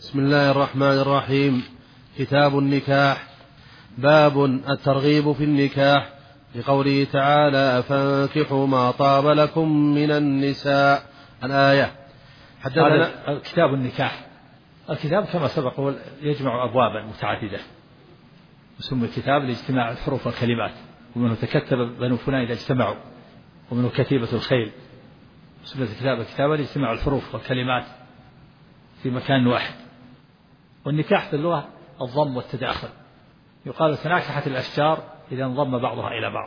بسم الله الرحمن الرحيم. كتاب النكاح. باب الترغيب في النكاح، لقوله تعالى: فانكحوا ما طاب لكم من النساء. الآية. حدثنا كتاب النكاح. الكتاب كما سبق يجمع أبوابا متعددة، يسمى الكتاب لاجتماع الحروف والكلمات، ومنه تكتب بنو فلان إذا اجتمعوا، ومنه كتيبة الخيل. سميت الكتاب كتابا لاجتماع الحروف والكلمات في مكان واحد. والنكاح في اللغة الضم والتداخل، يقال تناكحت الأشجار إذا انضم بعضها إلى بعض.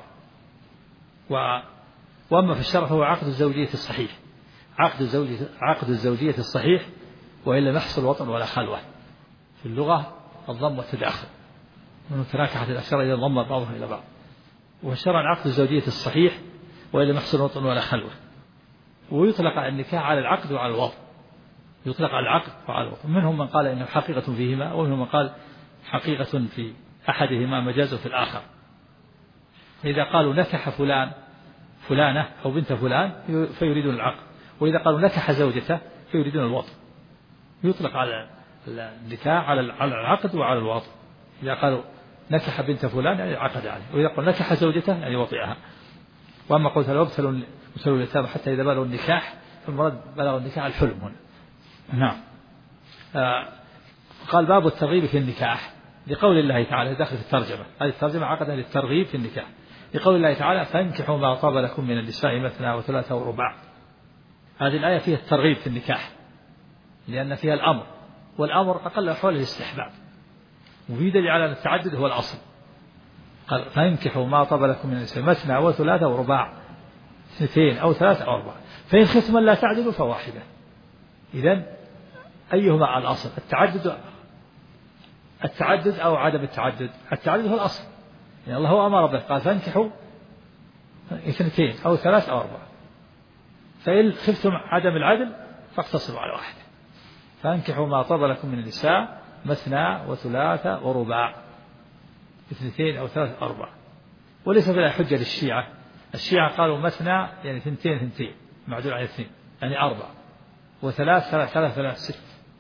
وأما في الشرع فهو عقد الزوجية الصحيح، عقد الزوجية الصحيح، وإلا نحصل وطن ولا خلوة. في اللغة الضم والتداخل، من تناكحت الأشجار إذا انضم بعضها إلى بعض. والشرع عقد الزوجية الصحيح، وإلا نحصل وطن ولا خلوة. ويطلق النكاح على العقد وعلى الوطن، يطلق على العقد وعلى الوطن. منهم من قال إنه حقيقة فيهما، ومنهم من قال حقيقة في أحدهما مجاز في الآخر. إذا قالوا نكح فلانة أو بنت فلان فيريدون العقد، وإذا قالوا نكح زوجته فيريدون الوطن. يطلق على النكاح على العقد وعلى الوطن. إذا قالوا نكح بنت فلان يعني عقد عليه، وإذا قالوا نكح زوجته يعني وطئها. وأما قلت لو ابتلوا اليتامى حتى إذا بلغوا النكاح، فالمراد بلغوا النكاح الحلم هنا. نعم. قال باب الترغيب في النكاح، لقول الله تعالى داخل في الترجمة، هذه الترجمة عقد للترغيب في النكاح، لقول الله تعالى: فانكحوا ما طاب لكم من النساء مثنى وثلاث ورباع. هذه الآية فيها الترغيب في النكاح، لأن فيها الأمر، والأمر أقل أحوال الاستحباب، وفي دليل على التعدد هو الأصل. قال: فانكحوا ما طاب لكم من النساء مثنى وثلاث ورباع، اثنتين أو ثلاث أو أربعة، فإن خفتم لا تعدلوا فواحدة. إذن أيهما على الأصل؟ التعدد أو عدم التعدد؟ التعدد هو الأصل، يعني الله أمر به قال: فانكحوا اثنتين أو ثلاث أو أربعة، فإن خفتم عدم العدل فاقتصروا على واحدة. فانكحوا ما طاب لكم من النساء مثنى وثلاث ورباع، اثنتين أو ثلاث أو أربعة. وليس بلا حجة للشيعة. الشيعة قالوا مثنى يعني ثنتين معدول على اثنين يعني أربع، وثلاث ثلاث ست،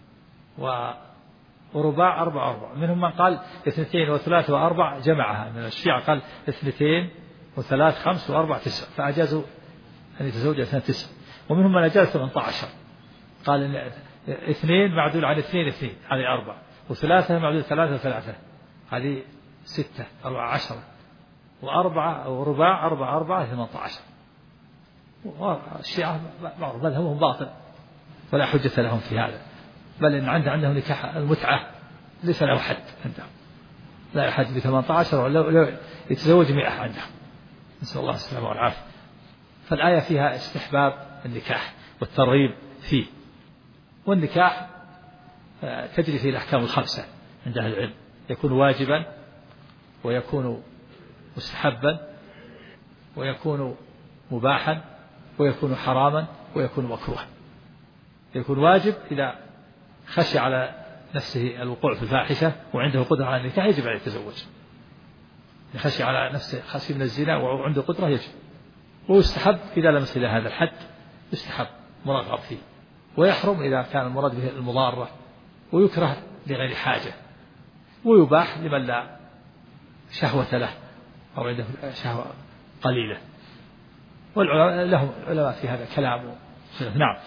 ورباع أربع. منهم من قال اثنتين وثلاث وأربع جمعها. من الشيعة قال اثنتين وثلاث خمس وأربع تسع، فأجازوا أن يتزوج اثنين تسع. ومنهم من أجاز 18، قال إن اثنين معدول على اثنين هذه أربع، وثلاثة معدول ثلاثة هذه ستة، 14، وأربعة ورباع أربعة 18. والشيعة مذهبهم باطل ولا حجة لهم في هذا، بل إن عندهم نكاح المتعة ليس له حد عندهم، لا يحد ب 18 ولا يتزوج 100 عندهم، نسأل الله السلامة والعافية. فالآية فيها استحباب النكاح والترغيب فيه. والنكاح تجري فيه الأحكام الخمسة عند أهل العلم، يكون واجبا، ويكون مستحبا، ويكون مباحا، ويكون حراما، ويكون مكروها. يكون واجب إذا خشي على نفسه الوقوع في الفاحشة وعنده قدرة على النكاح يجب عليه التزوج. خشي على نفسه خشي من الزنا وعنده قدرة يجب. ويستحب إذا لم يصل إلى هذا الحد، يستحب مرغب فيه. ويحرم إذا كان المراد به المضارة، ويكره لغير حاجة، ويباح لمن لا شهوة له أو عنده شهوة قليلة. والعلماء لهم علماء في هذا كلام. نعم.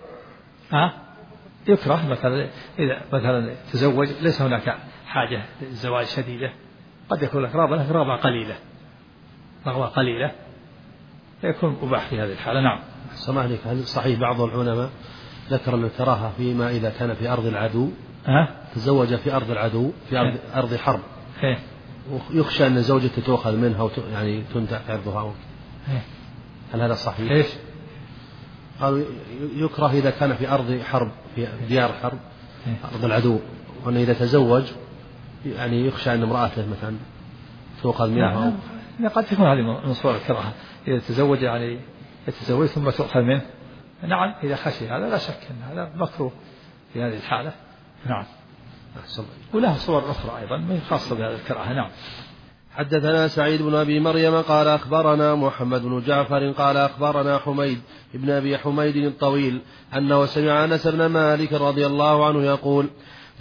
يكره مثلا إذا مثلا تزوج ليس هناك حاجة للزواج شديدة، قد يكون لك رغبة قليلة فيكون مباح في هذه الحالة. نعم. سمح لك، هل صحيح بعض العلماء ذكر الكراهة فيما إذا كان في أرض العدو، تزوج في أرض العدو في أرض حرب، ويخشى أن زوجته تؤخذ منها يعني تنتهك عرضها، هل هذا صحيح؟ إيش؟ قالوا يكره إذا كان في أرض حرب، في ديار حرب، أرض العدو، وأنه إذا تزوج يعني يخشى أن امرأته مثلا تؤخذ منها. قد تكون هذه من صور الكراهة، إذا تزوج يعني يتزوج ثم تؤخذ منه. نعم، إذا خشي هذا لا شك أن هذا مكروه في هذه الحالة. نعم. وله صور أخرى أيضا من خاصة بهذه الكراهة. نعم. حدثنا سعيد بن أبي مريم قال أخبرنا محمد بن جعفر قال أخبرنا حميد ابن أبي حميد الطويل أنه سمع أنس بن مالك رضي الله عنه يقول: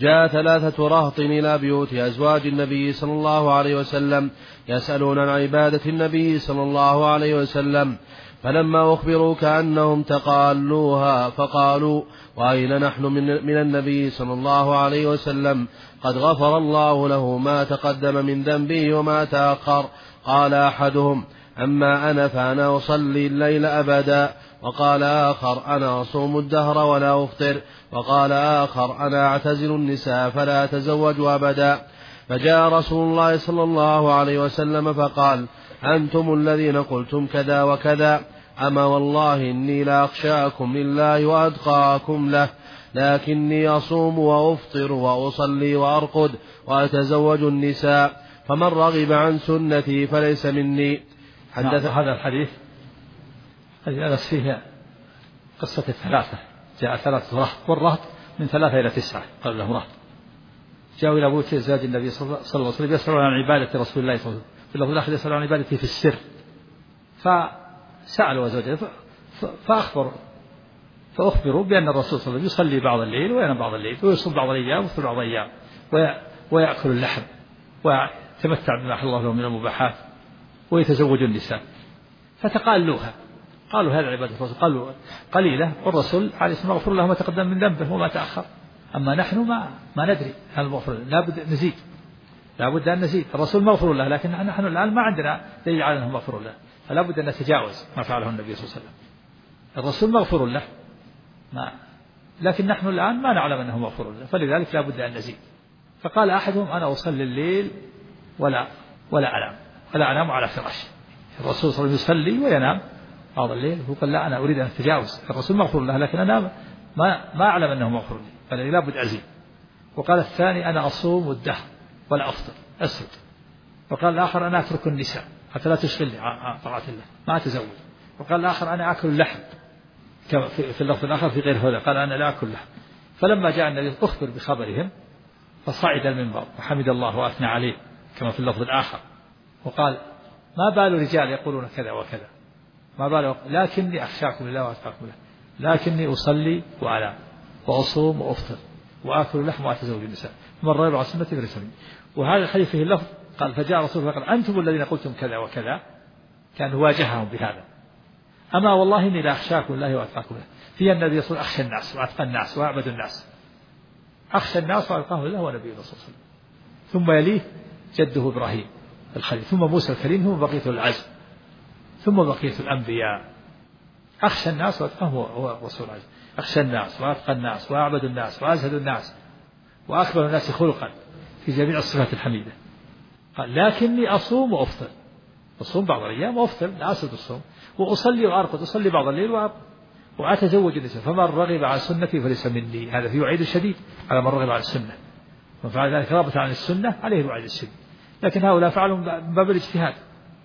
جاء 3 رهط إلى بيوت أزواج النبي صلى الله عليه وسلم يسألون عن عبادة النبي صلى الله عليه وسلم، فلما أخبروا كأنهم تقالوها فقالوا: وأين نحن من النبي صلى الله عليه وسلم؟ قد غفر الله له ما تقدم من ذنبه وما تأخر. قال أحدهم: أما أنا فأنا أصلي الليل أبدا. وقال آخر: أنا أصوم الدهر ولا أفطر. وقال آخر: أنا أعتزل النساء فلا أتزوج أبدا. فجاء رسول الله صلى الله عليه وسلم فقال: أنتم الذين قلتم كذا وكذا، أما والله إني لا أخشاكم لله وأتقاكم له، لكني أصوم وأفطر وأصلي وأرقد وأتزوج النساء، فمن رغب عن سنتي فليس مني. هذا الحديث أنس فيه قصة 3 جاء 3 رهط، والرهط من 3 إلى 9 قال له رهط، جاءوا إلى بيوت أزواج النبي صلى الله عليه وسلم يسألون عن عبادة رسول الله صلى الله عليه وسلم، في اللفظ الآخر يسألون عن عبادته في السر، فسألوا أزواجه فأخبروا بأن الرسول صلى الله عليه وسلم يصلي بعض الليل وينام بعض الليل، ويصوم بعض الأيام ويفطر بعض الأيام، ويأكل اللحم ويتمتع بما أحل الله له من المباحات، ويتزوج النساء. فتقالوها، قالوا هذا عبادة الرسول، قالوا قليلة، والرسول عليه الصلاة والسلام مغفور له ما تقدم من ذنبه وما تأخر. أما نحن ما ندري هل مغفور، لا بد أن نزيد. الرسول مغفور له، لكن نحن الآن ما عندنا دليل على أنه مغفور له، فلا بد أن نتجاوز ما فعله النبي صلى الله عليه وسلم. الرسول مغفور له، لكن نحن الآن ما نعلم أنه مغفور له، فلذلك لا بد أن نزيد. فقال أحدهم: أنا أصلي الليل ولا أنام على فراشي. الرسول صلى الله عليه وسلم يصلي وينام بعض الليل، وقال: لا، أنا أريد أن أتجاوز، الرسول مغفور له، لكن أنا ما أعلم أنه مغفور لي، فلذلك لا بد أزيد. وقال الثاني: أنا أصوم الدهر ولا أفطر، أسرد. وقال الآخر: أنا أترك النساء حتى لا تشغلني عن طاعة الله، ما أتزوج. وقال الآخر: أنا أكل اللحم، في اللفظ الآخر في غير هذا قال: أنا لا أكل لحم. فلما جاء النبي أخبر بخبرهم، فصعد المنبر وحمد الله وأثنى عليه كما في اللفظ الآخر، وقال: ما بال رجال يقولون كذا وكذا، ما بال، لكني أخشاكم لله وأتقاكم له، لكني أصلي وأنام وأصوم وأفطر وآكل اللحم وأتزوج النساء، من رغب عن سنتي فليس مني. وهذا الحديث فيه اللفظ قال: فجاء رسول الله فقال: أنتم الذين قلتم كذا وكذا، كان واجههم بهذا. أما والله إني لا أخشاكم لله وأتقاكم له. في النبي يقول: أخشى الناس وأتقى الناس وأعبد الناس، أخشى الناس وأتقاهم لله ونبيه صلى الله عليه وسلم، ثم يليه جده إبراهيم الخليل، ثم موسى الكليم، ثم بقية العزم، ثم بقية الأنبياء. أخشى الناس وأتقاهم هو رسول العزم، أخشى الناس وأتقى الناس وأعبد الناس وأزهد الناس وأكبر الناس خلقا في جميع الصفات الحميدة. قال: لكني أصوم وأفطر، أصوم بعض الأيام وأفطر، لا أسد الصوم، وأصلي وأرقد، أصلي بعض الليل وأتزوج النساء، فمن رغب عن سنتي فليس مني. هذا فيه وعيد شديد على من رغب عن السنة، من فعل ذلك رغبة عن السنة عليه الوعيد الشديد. لكن هؤلاء فعلوا من باب الاجتهاد،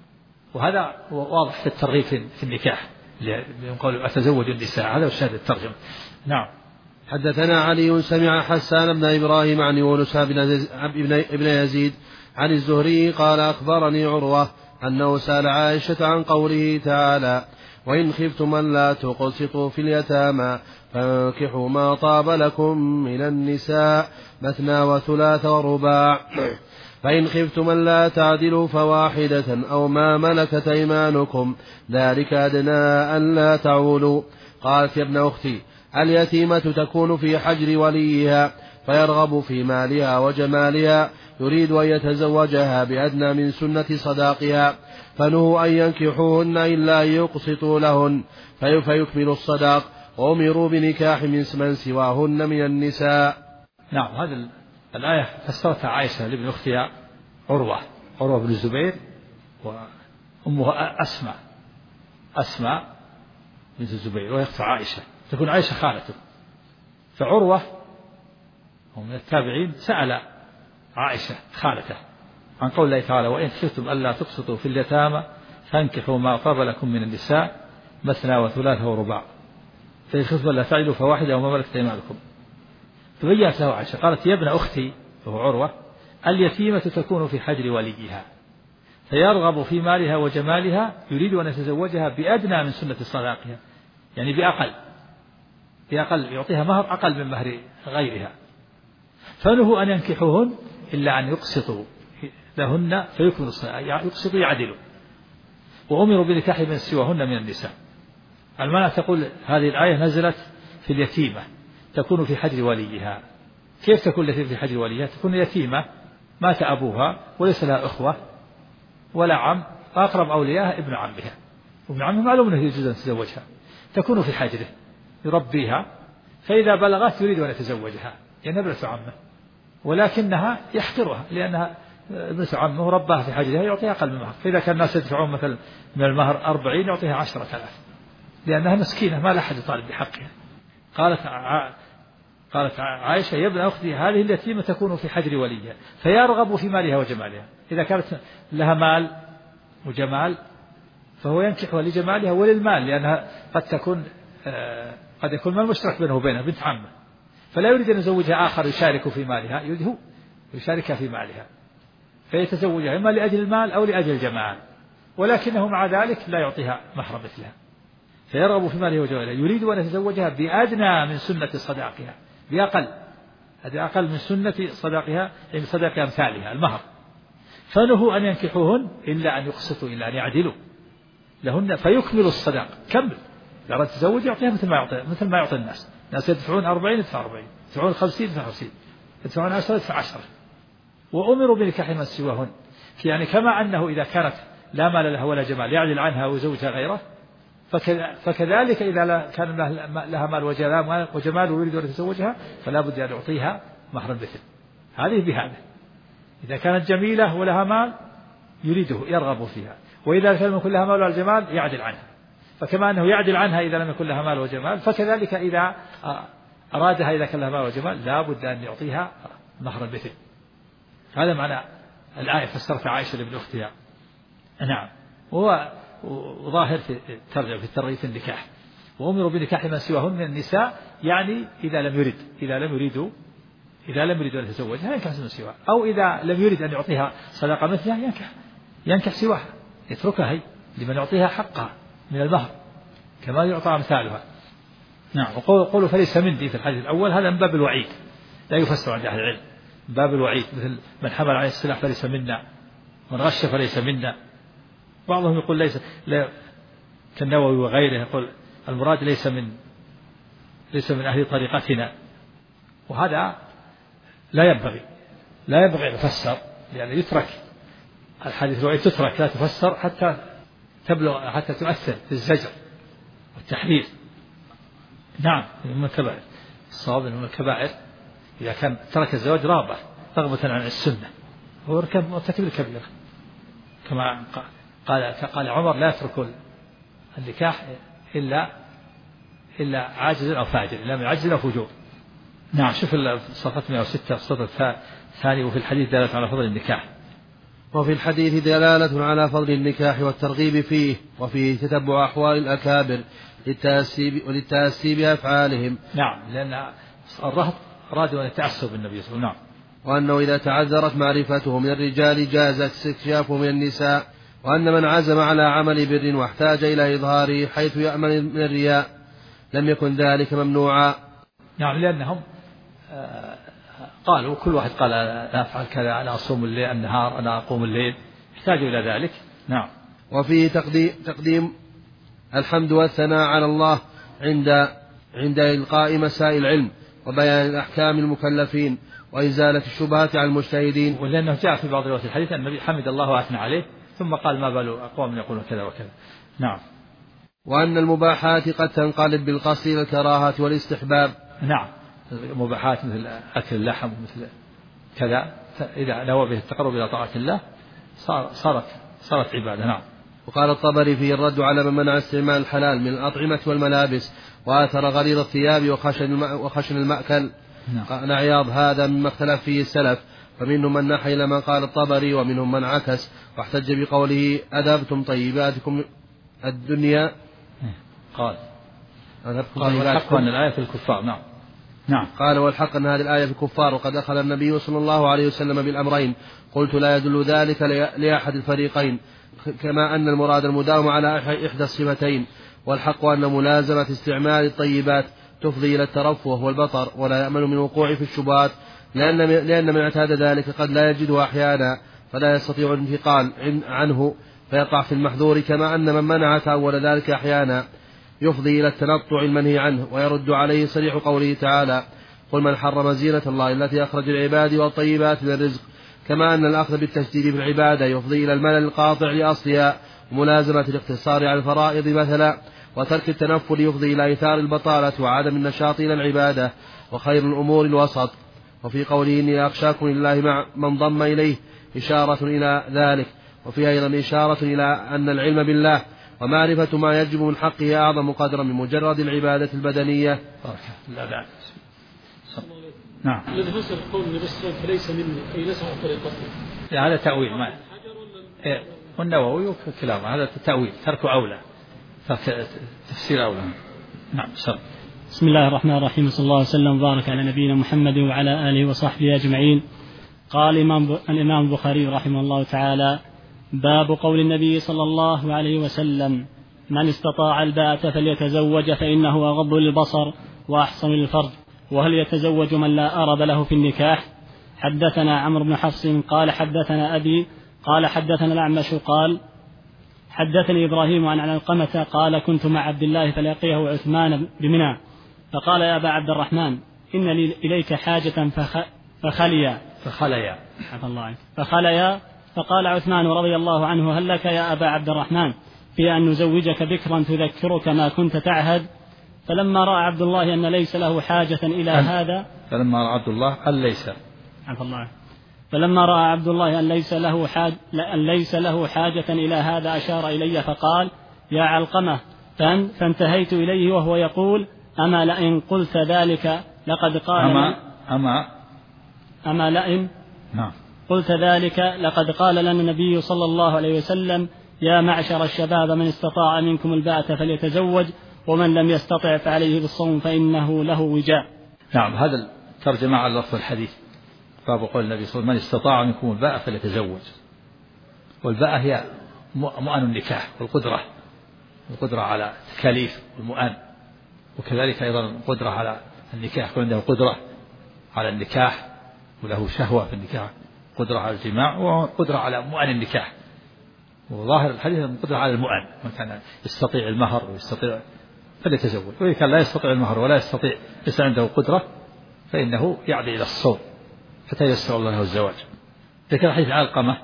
وهذا واضح في الترغيب في النكاح، يقول أتزوج النساء، هذا الشاهد الترجمة. نعم. حدثنا علي سمع حسان بن إبراهيم عن يونس بن يزيد عن الزهري قال: أخبرني عروة أنه سأل عائشة عن قوله تعالى: وإن خفتم أن لا تقسطوا في اليتامى فانكحوا ما طاب لكم من النساء مثنى وثلاث ورباع، فإن خفتم أن لا تعدلوا فواحدة أو ما ملكت أيمانكم ذلك أدنى أن لا تعولوا. قالت: يا ابن أختي، اليتيمة تكون في حجر وليها فيرغب في مالها وجمالها، يريد أن يتزوجها بأدنى من سنة صداقها، فنهوا أن ينكحوهن إلا أن يقسطوا لهن فيكملوا الصداق، وأمروا بنكاح من سواهن من النساء. نعم. هذه الآية فسرتها عائشة لابن أختها عروة بن الزبير، وأمها أسماء بنت الزبير، وهي أخت عائشة، تكون عائشة خالته. فعروة هو من التابعين سأل عائشة خالته عن قول الله تعالى: وإن خفتم ألا تقسطوا في اليتامى فانكحوا ما طاب لكم من النساء مثنى وثلاث ورباع، فإن خفتم ألا تعدلوا فواحدة أو ما ملكت أيمانكم. فبينت له عائشة قالت: يا ابن أختي، وهو عروة، اليتيمة تكون في حجر وليها فيرغب في مالها وجمالها، يريد أن يتزوجها بأدنى من سنة صداقها، يعني بأقل يعطيها مهر أقل من مهر غيرها، فنهوا أن ينكحوهن إلا أن يقسطوا لهن فيكملوا الصلاة، يقسطوا يعدلوا. وأمروا بنكاح من سواهن من النساء. المعنى تقول هذه الآية نزلت في اليتيمة تكون في حجر وليها. كيف تكون التي في حجر وليها؟ تكون يتيمة مات أبوها وليس لها أخوة ولا عم، فأقرب أولياءها ابن عمها، وابن عمها معلوم أنه يجوز أن تزوجها، تكون في حجره يربيها، فإذا بلغت يريد أن يتزوجها لأنها ابنة عمه، ولكنها يحقرها لأنها ابنة عمه رباها في حجرها، يعطيها أقل من المهر. فإذا كان الناس يدفعون مثلا من المهر 40 يعطيها 10,000 لأنها مسكينة ما لا أحد يطالب بحقها. قالت عائشة يا ابن أختي هذه اليتيمة تكون في حجر وليها فيرغب في مالها وجمالها. إذا كانت لها مال وجمال فهو ينكحها لجمالها وللمال، لأنها قد يكون مال مشترك بينه وبينها بنت عمه، فلا يريد أن يزوجها آخر يشارك في مالها، يريد هو يشاركها في مالها، فيتزوجها إما لأجل المال أو لأجل الجمال، ولكنه مع ذلك لا يعطيها مهر مثلها، فيرغب في ماله وجماله، يريد أن يتزوجها بأدنى من سنة صداقها، بأقل من سنة صداقها، يعني صداق أمثالها المهر. فنهوا أن ينكحوهن إلا أن يقسطوا، إلا أن يعدلوا لهن فيكملوا الصداق. كمل، إذا أردت تزوج يعطيها مثل ما يعطي الناس يدفعون 40 يدفع 40، يدفعون 50 يدفع 50، يدفعون 10 يدفع 10. وأمروا بنكاح من سواهن، يعني كما أنه إذا كانت لا مال لها ولا جمال يعدل عنها ويزوجها غيره، فكذلك إذا كان لها مال وجمال ويريد أن يتزوجها فلا بد أن يعطيها مهر مثل هذه بهذا. إذا كانت جميلة ولها مال يريده يرغب فيها، وإذا لم يكن لها مال ولا جمال يعدل عنها، فكما أنه يعدل عنها إذا لم يكن لها مال وجمال، فكذلك إذا أرادها إذا كان لها مال وجمال لا بد أن يعطيها مهر مثل. هذا معنى الآية فسرت عائشة لابن أختها. نعم، وهو ظاهر في الترجمة في الترغيب في النكاح. وأمروا بنكاح من سواهن من النساء، يعني إذا لم يريدوا أن يتزوجها ينكح من سواها، أو إذا لم يريد أن يعطيها صداقة مثلها ينكح سواها، يتركها هي لمن يعطيها حقها من المهر كما يعطى أمثالها. نعم. وقولوا فليس مني في الحديث الأول هذا من باب الوعيد، لا يفسر عند أهل العلم، من باب الوعيد، مثل من حمل عليه السلاح فليس منا، من غش فليس منا. بعضهم يقول ليس، كالنووي وغيره يقول المراد ليس من أهل طريقتنا، وهذا لا ينبغي أن يفسر، لأن يترك الحديث الوعيد، تترك لا تفسر حتى تبلغ، حتى تؤثر في الزجر والتحذير. نعم، من الكبائر، الصواب من الكبائر إذا كان ترك الزواج رغبة عن السنة، هو مرتكب الكبيرة، كما قال عمر لا يترك النكاح إلا عاجز أو فاجر، إلا من عجز أو فجور. نعم. شوف صفحة 106 السطر الثاني. وفي الحديث دلالة على فضل النكاح، وفي الحديث دلالة على فضل النكاح والترغيب فيه، وفيه تتبع أحوال الأكابر وللتأسي بأفعالهم. نعم، لأن الرهط أرادوا أن يتأسوا بالنبي صلى الله عليه وسلم. وأنه إذا تعذرت معرفته من الرجال جاز استكشافه من النساء، وأن من عزم على عمل بر واحتاج إلى إظهاره حيث يأمن من الرياء لم يكن ذلك ممنوعا. نعم، لأنهم قالوا كل واحد قال أنا أفعل كذا، أنا أصوم الليل النهار، أنا أقوم الليل، يحتاجوا إلى ذلك. نعم. وفيه تقديم الحمد والثناء على الله عند إلقاء مسائل العلم وبيان الأحكام المكلفين وإزالة الشبهات عن المجتهدين. ولأنه جاء في بعض روايات الحديث أن النبي حمد الله وأثنى عليه ثم قال ما بال أقوام يقولون كذا وكذا. نعم. وأن المباحات قد تنقلب بالقصد إلى الكراهة والاستحباب. نعم، المباحات مثل أكل اللحم ومثل كذا إذا نوى به التقرب إلى طاعة الله صارت عبادة. نعم. وقال الطبري فيه الرد على من منع استعمال الحلال من الأطعمة والملابس وآثر غليظ الثياب وخشن المأكل. قال عياض هذا مما اختلف فيه السلف، فمنهم من نحى إلى ما قال الطبري ومنهم من عكس، واحتج بقوله أذهبتم طيباتكم الدنيا. قال والحق أن الآية في الكفار. نعم. قال والحق أن هذه الآية في الكفار، وقد أخذ النبي صلى الله عليه وسلم بالأمرين. قلت لا يدل ذلك لأحد الفريقين، كما أن المراد المداوم على إحدى الصفتين، والحق أن ملازمة استعمال الطيبات تفضي إلى الترفه والبطر، ولا يأمن من وقوع في الشبهات لأن من اعتاد ذلك قد لا يجده أحيانا فلا يستطيع الانتقال عنه فيقع في المحذور، كما أن من منع تأول ذلك أحيانا يفضي إلى التنطع المنهي عنه. ويرد عليه صريح قوله تعالى: قل من حرم زينة الله التي أخرج العباد والطيبات من الرزق، كما أن الأخذ بالتشديد في العبادة يفضي إلى الملل القاطع لأصلها وملازمة الاقتصار على الفرائض مثلا، وترك التنفل يفضي إلى إيثار البطالة وعدم النشاط إلى العبادة، وخير الأمور الوسط. وفي قوله: إني أخشاكم لله مع من ضم إليه إشارة إلى ذلك، وفيها أيضا إشارة إلى أن العلم بالله ومعرفة ما يجب من حقه أعظم قدرا من مجرد العبادة البدنية. لا بأس. نعم. الذي فسر قول النبي صلى الله عليه وسلم فليس مني أي ليس على طريقته، هذا تأويل ما والنووي وكلامه هذا تأويل، ترك أولى، تفسير أولى. نعم. بسم الله الرحمن الرحيم، صلى الله عليه وسلم وبارك على نبينا محمد وعلى آله وصحبه أجمعين. قال الإمام البخاري رحمه الله تعالى: باب قول النبي صلى الله عليه وسلم: من استطاع الباءة فليتزوج فإنه أغض للبصر وأحصن للفرج، وهل يتزوج من لا أرب له في النكاح؟ حدثنا عمرو بن حفص قال حدثنا أبي قال حدثنا الأعمش قال حدثني إبراهيم عن علقمة قال: كنت مع عبد الله فلقيه عثمان بمنى فقال: يا أبا عبد الرحمن إن لي إليك حاجة فخليا فقال عثمان رضي الله عنه: هل لك يا أبا عبد الرحمن في أن نزوجك بكرا تذكرك ما كنت تعهد؟ فلما رأى عبد الله أن ليس له حاجة إلى هذا فلما رأى عبد الله أن ليس له حاجة إلى هذا أشار إلي فقال: يا علقمة. فانتهيت إليه وهو يقول: أما لئن قلت ذلك لقد قال قلت ذلك لقد قال لنا النبي صلى الله عليه وسلم: يا معشر الشباب من استطاع منكم الباءة فليتزوج ومن لم يستطع فعليه بالصوم فإنه له وجاء. نعم. هذا الترجمة على لفظ الحديث. باب قول النبي صلى الله عليه وسلم: من استطاع منكم الباءة فليتزوج. والباءة هي مؤن النكاح والقدرة على التكاليف والمؤن، وكذلك أيضا القدرة على النكاح، يكون عنده قدرة على النكاح وله شهوة في النكاح، قدرة على الجماع وقدرة على مؤن النكاح. وظاهر الحديث القدرة على المؤن، من كان يستطيع المهر ويستطيع فليتزوج، وإذا كان لا يستطيع المهر ولا يستطيع ليس عنده قدرة فإنه يعدي إلى الصوم حتى ييسر الله له الزواج. ذكر حديث علقمة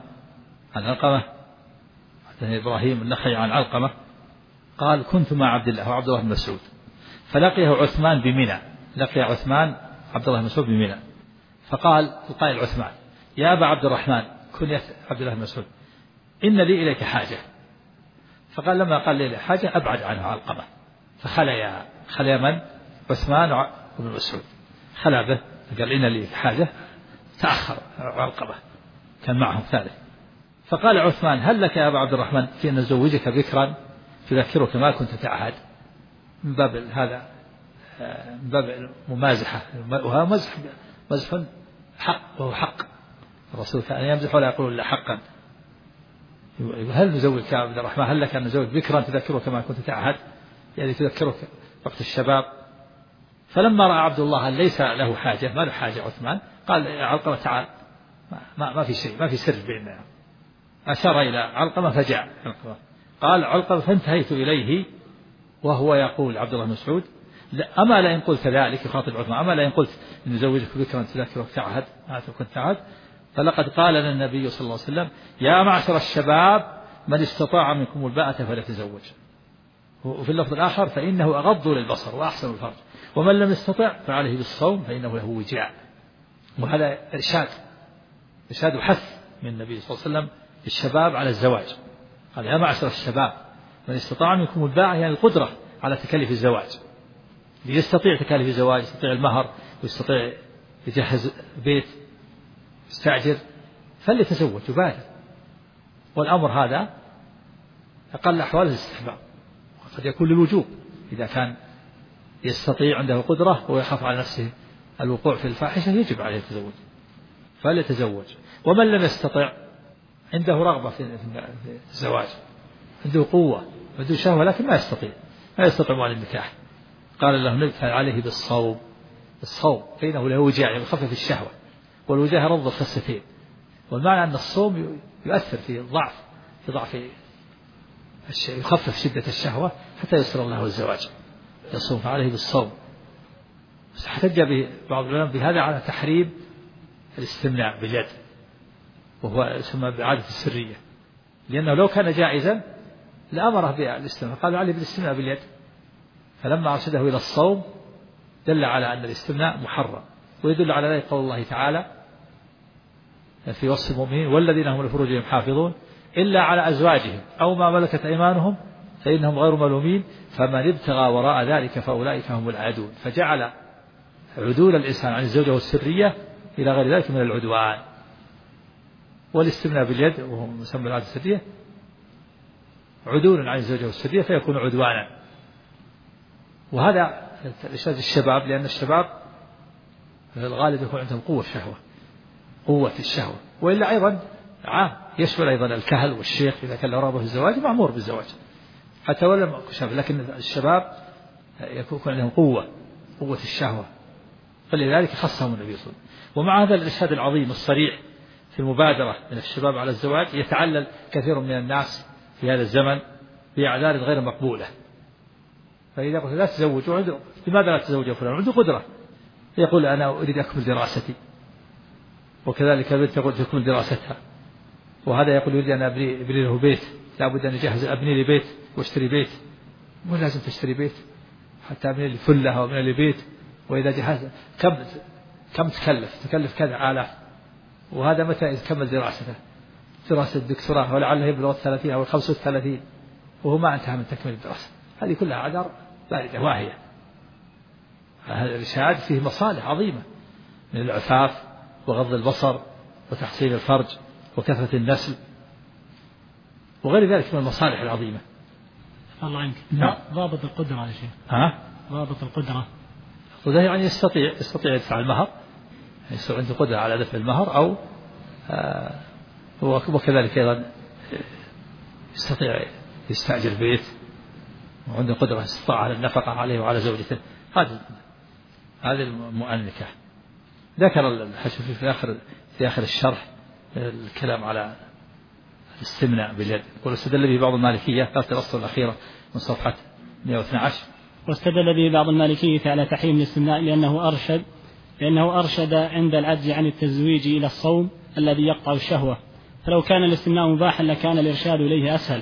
حدثني إبراهيم النخعي عن علقمة قال: كنت مع عبد الله وعبد الله بن مسعود فلقيه عثمان بمنى، لقي عثمان عبد الله بن مسعود بمنى فقال القائل عثمان: يا أبا عبد الرحمن، كنية عبد الله بن مسعود، إن لي إليك حاجة. فقال لما قال لي حاجة أبعد عنه علقمة، خلى من؟ عثمان بن مسعود، خلى به، قال إن لي حاجة، تأخر علقمة كان معهم ثالث. فقال عثمان: هل لك يا أبا عبد الرحمن في أن نزوجك بكرا تذكرك ما كنت تعهد؟ من باب هذا، من باب الممازحة، وهذا مزح حق، وهو حق. الرسول كان يمزح ولا يقول إلا حقا. هل نزوجك يا عبد الرحمن، هل لك أن نزوج بكرا تذكرك ما كنت تعهد، يعني تذكرك وقت الشباب؟ فلما رأى عبد الله أن ليس له حاجة، ما له حاجة عثمان، قال: يا علقمة تعال، ما في شيء، ما في سر بيننا. أشار إلى علقمة فجاء علقمة. قال علقمة: فانتهيت إليه وهو يقول عبد الله بن مسعود: أما لئن قلت ذلك، يخاطب عثمان: أما لئن قلت نزوجك بكرا تذكرك تعهد ما كنت تعهد، فلقد قال لنا النبي صلى الله عليه وسلم: يا معشر الشباب من استطاع منكم الباءة فليتزوج. وفي اللفظ الآخر: فإنه أغض للبصر وأحسن الفرج، ومن لم يستطع فعليه بالصوم فإنه له وجاء. وهذا إرشاد وحث من النبي صلى الله عليه وسلم للشباب على الزواج. قال: يا معشر الشباب من استطاع منكم الباءة، يعني القدرة على تكاليف الزواج، يستطيع تكاليف الزواج، يستطيع المهر ويستطيع يجهز بيت، يستأجر، فليتزوج يبادر. والأمر هذا أقل أحواله الاستحباب، وقد يكون للوجوب إذا كان يستطيع، عنده قدرة ويخاف على نفسه الوقوع في الفاحشة يجب عليه التزوج، فليتزوج. ومن لم يستطع، عنده رغبة في الزواج، عنده قوة، عنده شهوة، لكن ما يستطيع مال النكاح، قال له: نبت عليه بالصوم فإنه له وجاء، يخفف الشهوة، والوجاهة رض الخستين. والمعنى أن الصوم يؤثر في ضعف يخفف شدة الشهوة حتى يسر الله الزواج، يصوم عليه بالصوم. احتج به بعض العلماء بهذا على تحريم الاستمناء باليد، وهو يسمى بعادة السرية، لأنه لو كان جائزا لأمره بالاستمناء، قال عليه بالاستمناء باليد. فلما أرشده إلى الصوم دل على أن الاستمناء محرم. ويدل على ذلك قول الله تعالى في وصف المؤمنين: والذين هم لفروجهم حافظون إلا على أزواجهم أو ما ملكت أيمانهم فإنهم غير ملومين فمن ابتغى وراء ذلك فأولئك هم العادون. فجعل عدول الإنسان عن الزوجة والسرية إلى غير ذلك من العدوان. والاستمناء باليد وهو مسمى العادة السرية عدول عن الزوجة والسرية فيكون عدوانا. وهذا إرشاد الشباب، لأن الشباب الغالب يكون عندهم قوة الشهوة. وإلا أيضا يشمل أيضا الكهل والشيخ إذا كان له رغبة في الزواج مأمور بالزواج حتى ولم شاب، لكن الشباب يكون عندهم قوة الشهوة، فلذلك خصهم النبي صلى الله عليه وسلم. ومع هذا الإرشاد العظيم الصريح في المبادرة من الشباب على الزواج يتعلل كثير من الناس في هذا الزمن بأعذار غير مقبولة. فإذا قلت لا تزوج، لماذا لا تزوج فلان؟ عنده قدرة، يقول أنا أريد أكمل دراستي، وكذلك البنت تقول تكمل دراستها، وهذا يقول يريد أن أبني له بيت، لابد أن أجهز أبني لي بيت واشتري بيت. مو لازم تشتري بيت حتى أبني لي فلة أو أبني لي بيت، وإذا جهز كم تكلف كذا آلاف، وهذا متى يكمل دراسة الدكتوراه ولعله يبلغ 30 أو 35 وهو ما انتهى من تكميل الدراسة. هذه كلها أعذار باردة واهية. هذا الإرشاد فيه مصالح عظيمة من العفاف وغض البصر وتحصيل الفرج وكثرة النسل وغير ذلك من المصالح العظيمة. الله عنك. نعم. ضابط القدرة يا شيخ. ضابط القدرة. وده يعني يستطيع يدفع المهر، يصير عنده قدرة على دفع المهر، أو وكذلك أيضا يستطيع يستأجر بيت وعنده قدرة استطاع على النفقة عليه وعلى زوجته. هذه النكاح. ذكر الحشوفي في آخر الشرح الكلام على الاستمناء باليد. واستدل به بعض المالكية في الأصل الأخيرة من صفحة 112. واستدل به بعض المالكية على تحريم الاستمناء لأنه أرشد عند العجز عن التزويج إلى الصوم الذي يقطع الشهوة، فلو كان الاستمناء مباحا لكان الإرشاد إليه أسهل،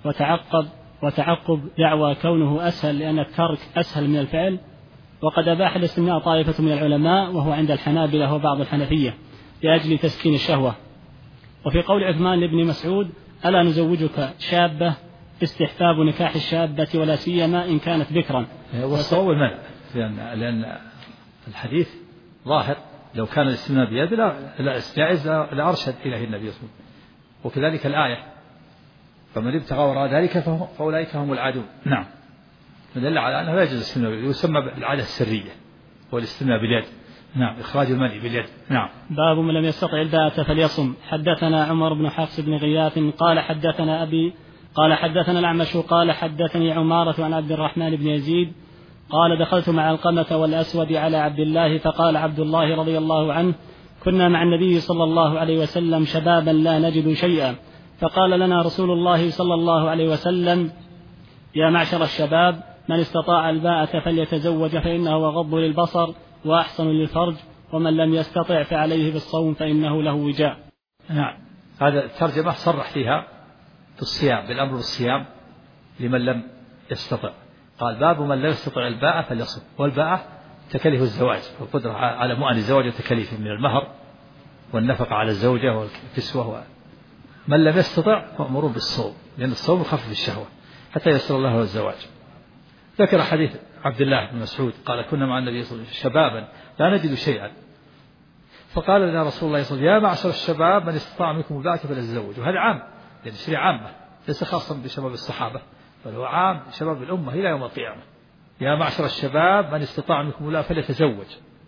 وتعقب دعوى كونه أسهل لأن الترك أسهل من الفعل. وقد أباح الاستمناء طائفة من العلماء وهو عند الحنابلة وبعض الحنفية لأجل تسكين الشهوة. وفي قول عثمان لابن مسعود: ألا نزوجك شابة، استحباب نكاح الشابة ولا سيما إن كانت ذكرا. والصواب المنع، لأن الحديث ظاهر لو كان الاستمناء بيد لا جائز لأرشد إليه النبي صلى الله عليه وسلم. وكذلك الآية: فمن ابتغى وراء ذلك فأولئك هم العادون. نعم. فدل على أنه لا يجوز الاستمناء، يسمى بالعادة السرية والاستمناء باليد. نعم. إخراج المني باليد. نعم. باب من لم يستطع الباءة فليصم. حدثنا عمر بن حفص بن غياث قال حدثنا أبي قال حدثنا الأعمش قال حدثني عمارة عن عبد الرحمن بن يزيد قال: دخلت مع القمة والأسود على عبد الله، فقال عبد الله رضي الله عنه: كنا مع النبي صلى الله عليه وسلم شبابا لا نجد شيئا، فقال لنا رسول الله صلى الله عليه وسلم: يا معشر الشباب، من استطاع الباءة فليتزوج فإنه أغض للبصر وأحسن للفرج، ومن لم يستطع فعليه بالصوم فإنه له وجاء. نعم. هذا الترجمة صرح فيها في الصيام، بالأمر بالصيام لمن لم يستطع. قال: باب من لم يستطع الباءة فليصم. والباءة تكليف الزواج والقدرة على مؤن الزواج وتكليفه من المهر والنفقة على الزوجة والكسوة. من لم يستطع فأمر بالصوم، لأن الصوم يخفف الشهوة حتى ييسر الله له الزواج. ذكر حديث عبد الله بن مسعود قال: كنا مع النبي صلى الله عليه وسلم شبابا لا نجد شيئا، فقال لنا رسول الله صلى الله عليه وسلم: يا معشر الشباب، من استطاع منكم الباءة فليتزوج. وهذا عام، لأن الشريعة عامة ليس خاصا بشباب الصحابة، بل هو عام شباب الأمة إلى يوم القيامة. يا معشر الشباب، من استطاع منكم الباءة فليتزوج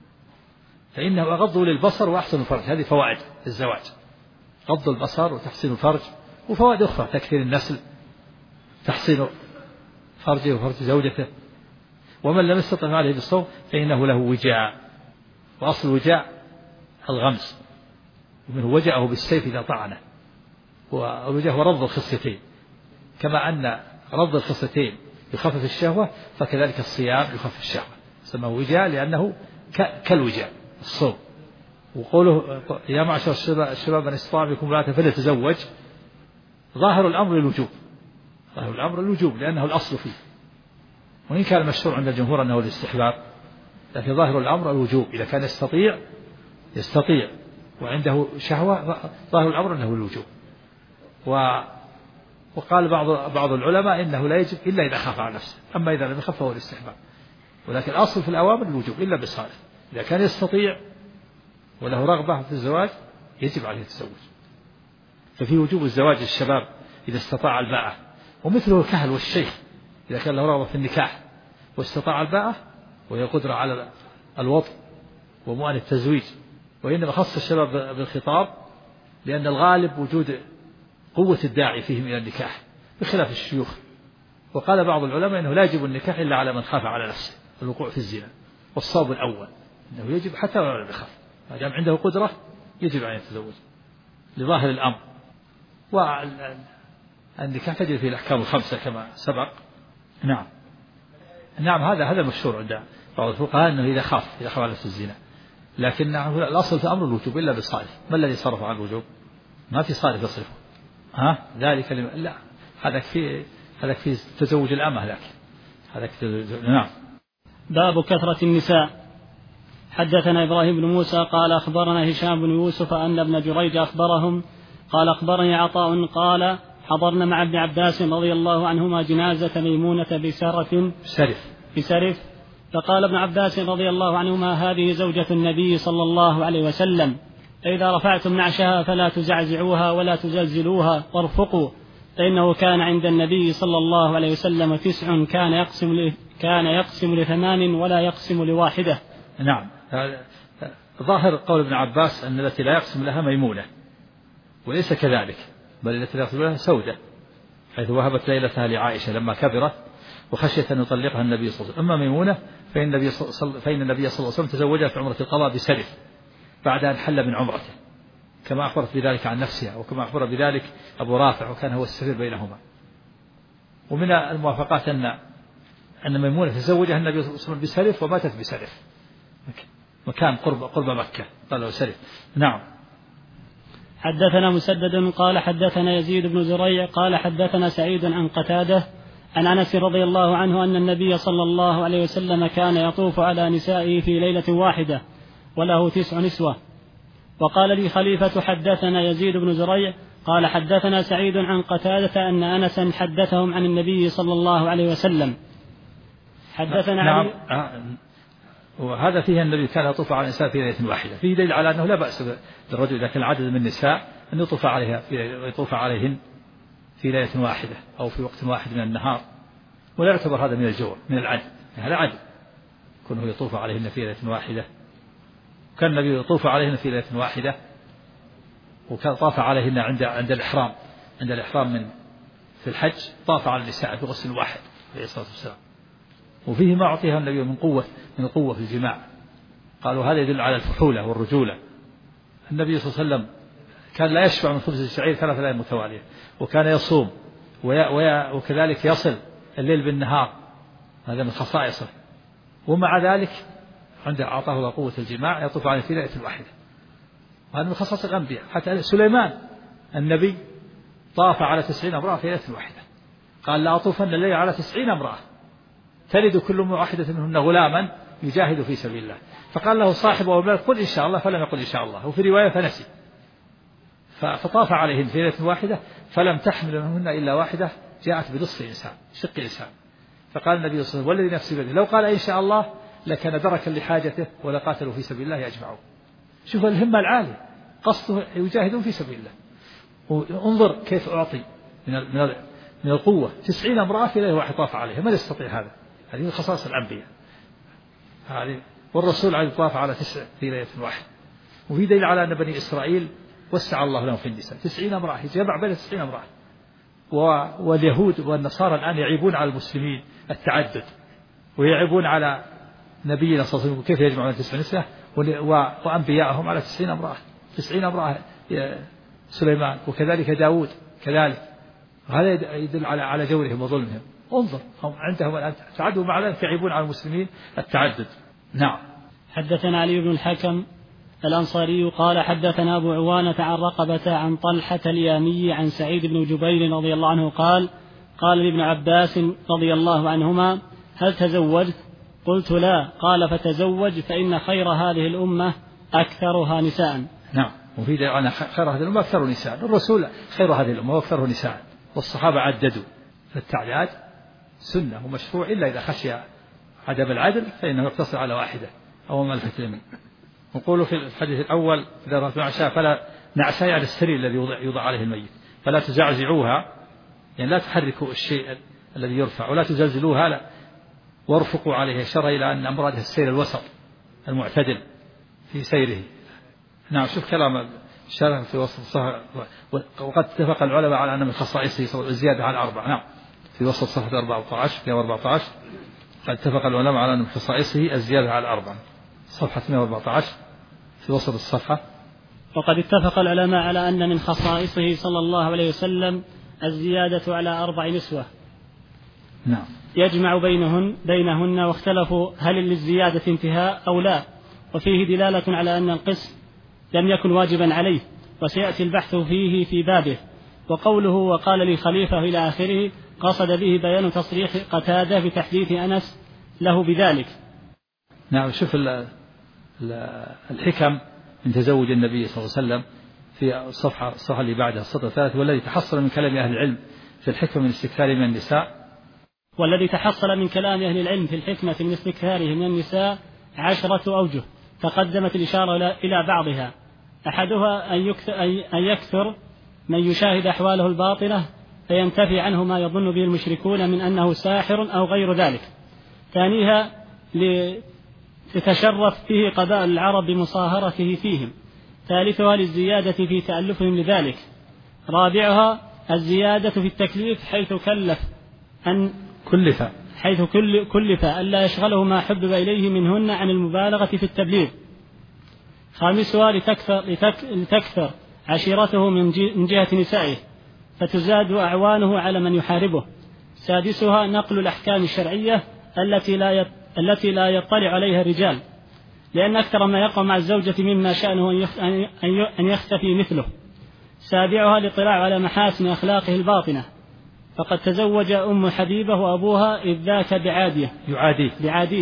فإنه أغض للبصر وأحسن الفرج. هذه فوائد الزواج: غض البصر وتحسين الفرج، وفوائد أخرى: تكثير النسل، تحسين فرجه وفرج زوجته. ومن لم يستطع عليه بالصوم فإنه له وجاء. وأصل الوجاء الغمز، ومنه وجأه بالسيف إذا طعنه، والوجه هو رض الخصيتين، كما أن رض الخصيتين يخفف الشهوة فكذلك الصيام يخفف الشهوة، سماه وجاء لأنه كالوجاء الصوم. وقوله يا معشر الشباب من استطاع منكم الباءة فليتزوج، ظاهر الأمر الوجوب، ظاهر الأمر الوجوب لأنه الأصل فيه، وإن كان المشهور عند الجمهور أنه الاستحباب، لكن ظاهر الأمر الوجوب. إذا كان يستطيع وعنده شهوة ظاهر الأمر أنه الوجوب. وقال بعض العلماء إنه لا يجب إلا إذا خاف على نفسه، أما إذا لم يخف فهو الاستحباب، ولكن الأصل في الأوامر الوجوب إلا بصالح. إذا كان يستطيع وله رغبة في الزواج يجب عليه التزوج. ففي وجوب الزواج للشباب إذا استطاع الباءة، ومثله الكهل والشيخ إذا كان له رغبة في النكاح واستطاع الباءة وهي قدرة على الوطء ومؤن التزويج. وإنما خص الشباب بالخطاب لأن الغالب وجود قوة الداعي فيهم إلى النكاح بخلاف الشيوخ. وقال بعض العلماء إنه لا يجب النكاح إلا على من خاف على نفسه الوقوع في الزنا، والصواب الأول إنه يجب حتى ولو لم يخاف، ما دام عنده قدرة يجب أن يتزوج لظاهر الأمر. والنكاح تجري فيه الأحكام الخمسة كما سبق. نعم هذا مشهور عند بعض الفقهاء أنه إذا خاف على نفس الزنا، لكن الأصل في أمر الوجوب إلا بصالح. ما الذي صرف عن الوجوب؟ ما في صالح يصرفه، ذلك لا، هذا في تزوج الأمة، لكن هذا نعم. باب كثرة النساء. حدثنا إبراهيم بن موسى قال أخبرنا هشام بن يوسف أن ابن جريج أخبرهم قال أخبرني عطاء قال حضرنا مع ابن عباس رضي الله عنهما جنازة ميمونة بسرف، فقال ابن عباس رضي الله عنهما هذه زوجة النبي صلى الله عليه وسلم، فإذا رفعتم نعشها فلا تزعزعوها ولا تزلزلوها وارفقوا، فإنه كان عند النبي صلى الله عليه وسلم 9 كان يقسم ل8 ولا يقسم ل1. نعم. ظاهر قول ابن عباس أن التي لا يقسم لها ميمونة، وليس كذلك، بل التي لا يقسم لها سودة، حيث وهبت ليلتها لعائشة لما كبرت وخشيت أن يطلقها النبي صلى الله عليه وسلم. أما ميمونة فإن النبي صلى الله عليه وسلم تزوجها في عمرة القضاء بسرف بعد أن حل من عمرته، كما أخبرت بذلك عن نفسها، وكما أخبر بذلك أبو رافع وكان هو السفير بينهما. ومن الموافقات أن ميمونة تزوجها النبي صلى الله عليه وسلم بسرف وماتت بسرف، مكان قرب مكة قال له سرف. نعم. حدثنا مسدد قال حدثنا يزيد بن زريع قال حدثنا سعيد عن قتادة عن أنس رضي الله عنه أن النبي صلى الله عليه وسلم كان يطوف على نسائه في ليلة واحدة وله 9 نسوة. وقال لي خليفة حدثنا يزيد بن زريع قال حدثنا سعيد عن قتادة أن أنسا حدثهم عن النبي صلى الله عليه وسلم. حدثنا نعم. وهذا فيه النبي كان يطوف على النساء في ليلة واحدة، فيه دليل على أنه لا بأس للرجل إذا كان عدد من النساء أن يطوف عليهن في ليلة واحدة أو في وقت واحد من النهار، ولا يعتبر هذا من الجور، من العدل، هذا عدل كونه يطوف عليهن في ليلة واحدة. كان النبي يطوف عليهن في ليلة واحدة، وكان طاف عليهن عند الإحرام من في الحج، طاف على النساء في غسل واحد عليه الصلاة والسلام. وفيه ما أعطيها النبي من قوة في الجماع، قالوا هذا يدل على الفحولة والرجولة. النبي صلى الله عليه وسلم كان لا يشبع من خبز الشعير 3 ليال متوالية، وكان يصوم وكذلك يصل الليل بالنهار، هذا من خصائصه. ومع ذلك عند أعطاه الله قوة الجماع يطوف عليه في ليلة واحدة، وهذا من خصائص الأنبياء. حتى سليمان النبي طاف على 90 امرأة في ليلة واحدة، قال لا أطوفن الليل على 90 امرأة تلد كل واحدة منهن غلاما يجاهد في سبيل الله، فقال له صاحبه وابنه قل إن شاء الله، فلم يقل إن شاء الله، وفي رواية فنسي، فطاف عليهن في ليلة واحدة فلم تحمل منهن إلا واحدة جاءت بنصف إنسان، شق إنسان. فقال النبي صلى الله عليه وسلم والذي نفسي بيده لو قال إن شاء الله لكان دركا لحاجته ولقاتلوا في سبيل الله أجمعون. شوف الهمة العالية، قصده يجاهدون في سبيل الله. وانظر كيف أعطي من القوة 90 امرأة في ليلة واحدة طاف عليها، من يستطيع هذا؟ هذه من خصائص الأنبياء هذه. والرسول عليه طاف على 9 في ليلة واحدة. وفي دليل على أن بني إسرائيل وسع الله لهم في النساء 90 امرأة، يجمع بين 90 امرأة. واليهود والنصارى الآن يعيبون على المسلمين التعدد، ويعيبون على نبينا صلى الله عليه وسلم كيف يجمع بين 9 نساء، وأنبياءهم على 90 امرأة سليمان، وكذلك داود كذلك. هذا يدل على جورهم وظلمهم. انظر هم عندهم التعدد، ومع ذلك يعيبون على المسلمين التعدد. نعم. حدثنا علي بن الحكم الأنصاري قال حدثنا أبو عوانة عن رقبة عن طلحة اليامي عن سعيد بن جبير رضي الله عنه قال قال لابن عباس رضي الله عنهما هل تزوجت؟ قلت لا. قال فتزوج فإن خير هذه الأمة أكثرها نساء. نعم. وفي أن خير هذه الأمة أكثر نساء. الرسول خير هذه الأمة وأكثره نساء، والصحابة عددوا. فالتعداد سنة ومشروع إلا إذا خشي عدم العدل فإنه يقتصر على واحدة أو ما الفتل منه. نقول في الحديث الأول إذا رأت نعشاء فلا نعشاء على السرير الذي يوضع عليه الميت، فلا تزعزعوها، يعني لا تحركوا الشيء الذي يرفع، ولا تزلزلوها، لا، وارفقوا عليه الشر إلى أن أمراده السير الوسط المعتدل في سيره. نعم. شوف كلام الشرح في وسط الصحة. وقد اتفق العلماء على أن من خصائصه الزيادة على 4. نعم. في وسط صفحة 14 114 قد اتفق العلماء على أن من خصائصه الزيادة على 4. صفحة 114 في وسط الصفحة. وقد اتفق العلماء على أن من خصائصه صلى الله عليه وسلم الزيادة على 4 نسوة. نعم. يجمع بينهن، واختلفوا هل للزيادة انتهاء أو لا، وفيه دلالة على أن القسم لم يكن واجبا عليه، وسيأتي البحث فيه في بابه. وقوله وقال لي خليفة إلى آخره قصد به بيان تصريح قتادة بتحديث أنس له بذلك. نعم. شوف الحكم من تزوج النبي صلى الله عليه وسلم في الصفحة اللي بعدها السطر 3. والذي تحصل من كلام أهل العلم في الحكمة من استكثار من النساء. والذي تحصل من كلام أهل العلم في الحكمة من استكثاره من النساء 10 أوجه، تقدمت الإشارة إلى بعضها. أحدها أن يكثر من يشاهد أحواله الباطنة فينتفي عنه ما يظن به المشركون من أنه ساحر أو غير ذلك. ثانيها لتتشرف به قبائل العرب بمصاهرته فيهم. ثالثها للزيادة في تألفهم لذلك. رابعها الزيادة في التكليف حيث كلف ألا يشغله ما حبب إليه منهن عن المبالغة في التبليغ. خامسها لتكثر عشيرته من جهة نسائه فتزاد أعوانه على من يحاربه. سادسها نقل الأحكام الشرعية التي لا يطلع عليها الرجال، لأن أكثر ما يقع مع الزوجة مما شأنه أن يختفي مثله. سابعها الاطلاع على محاسن أخلاقه الباطنة، فقد تزوج أم حبيبة وأبوها إذ ذاك بعاديه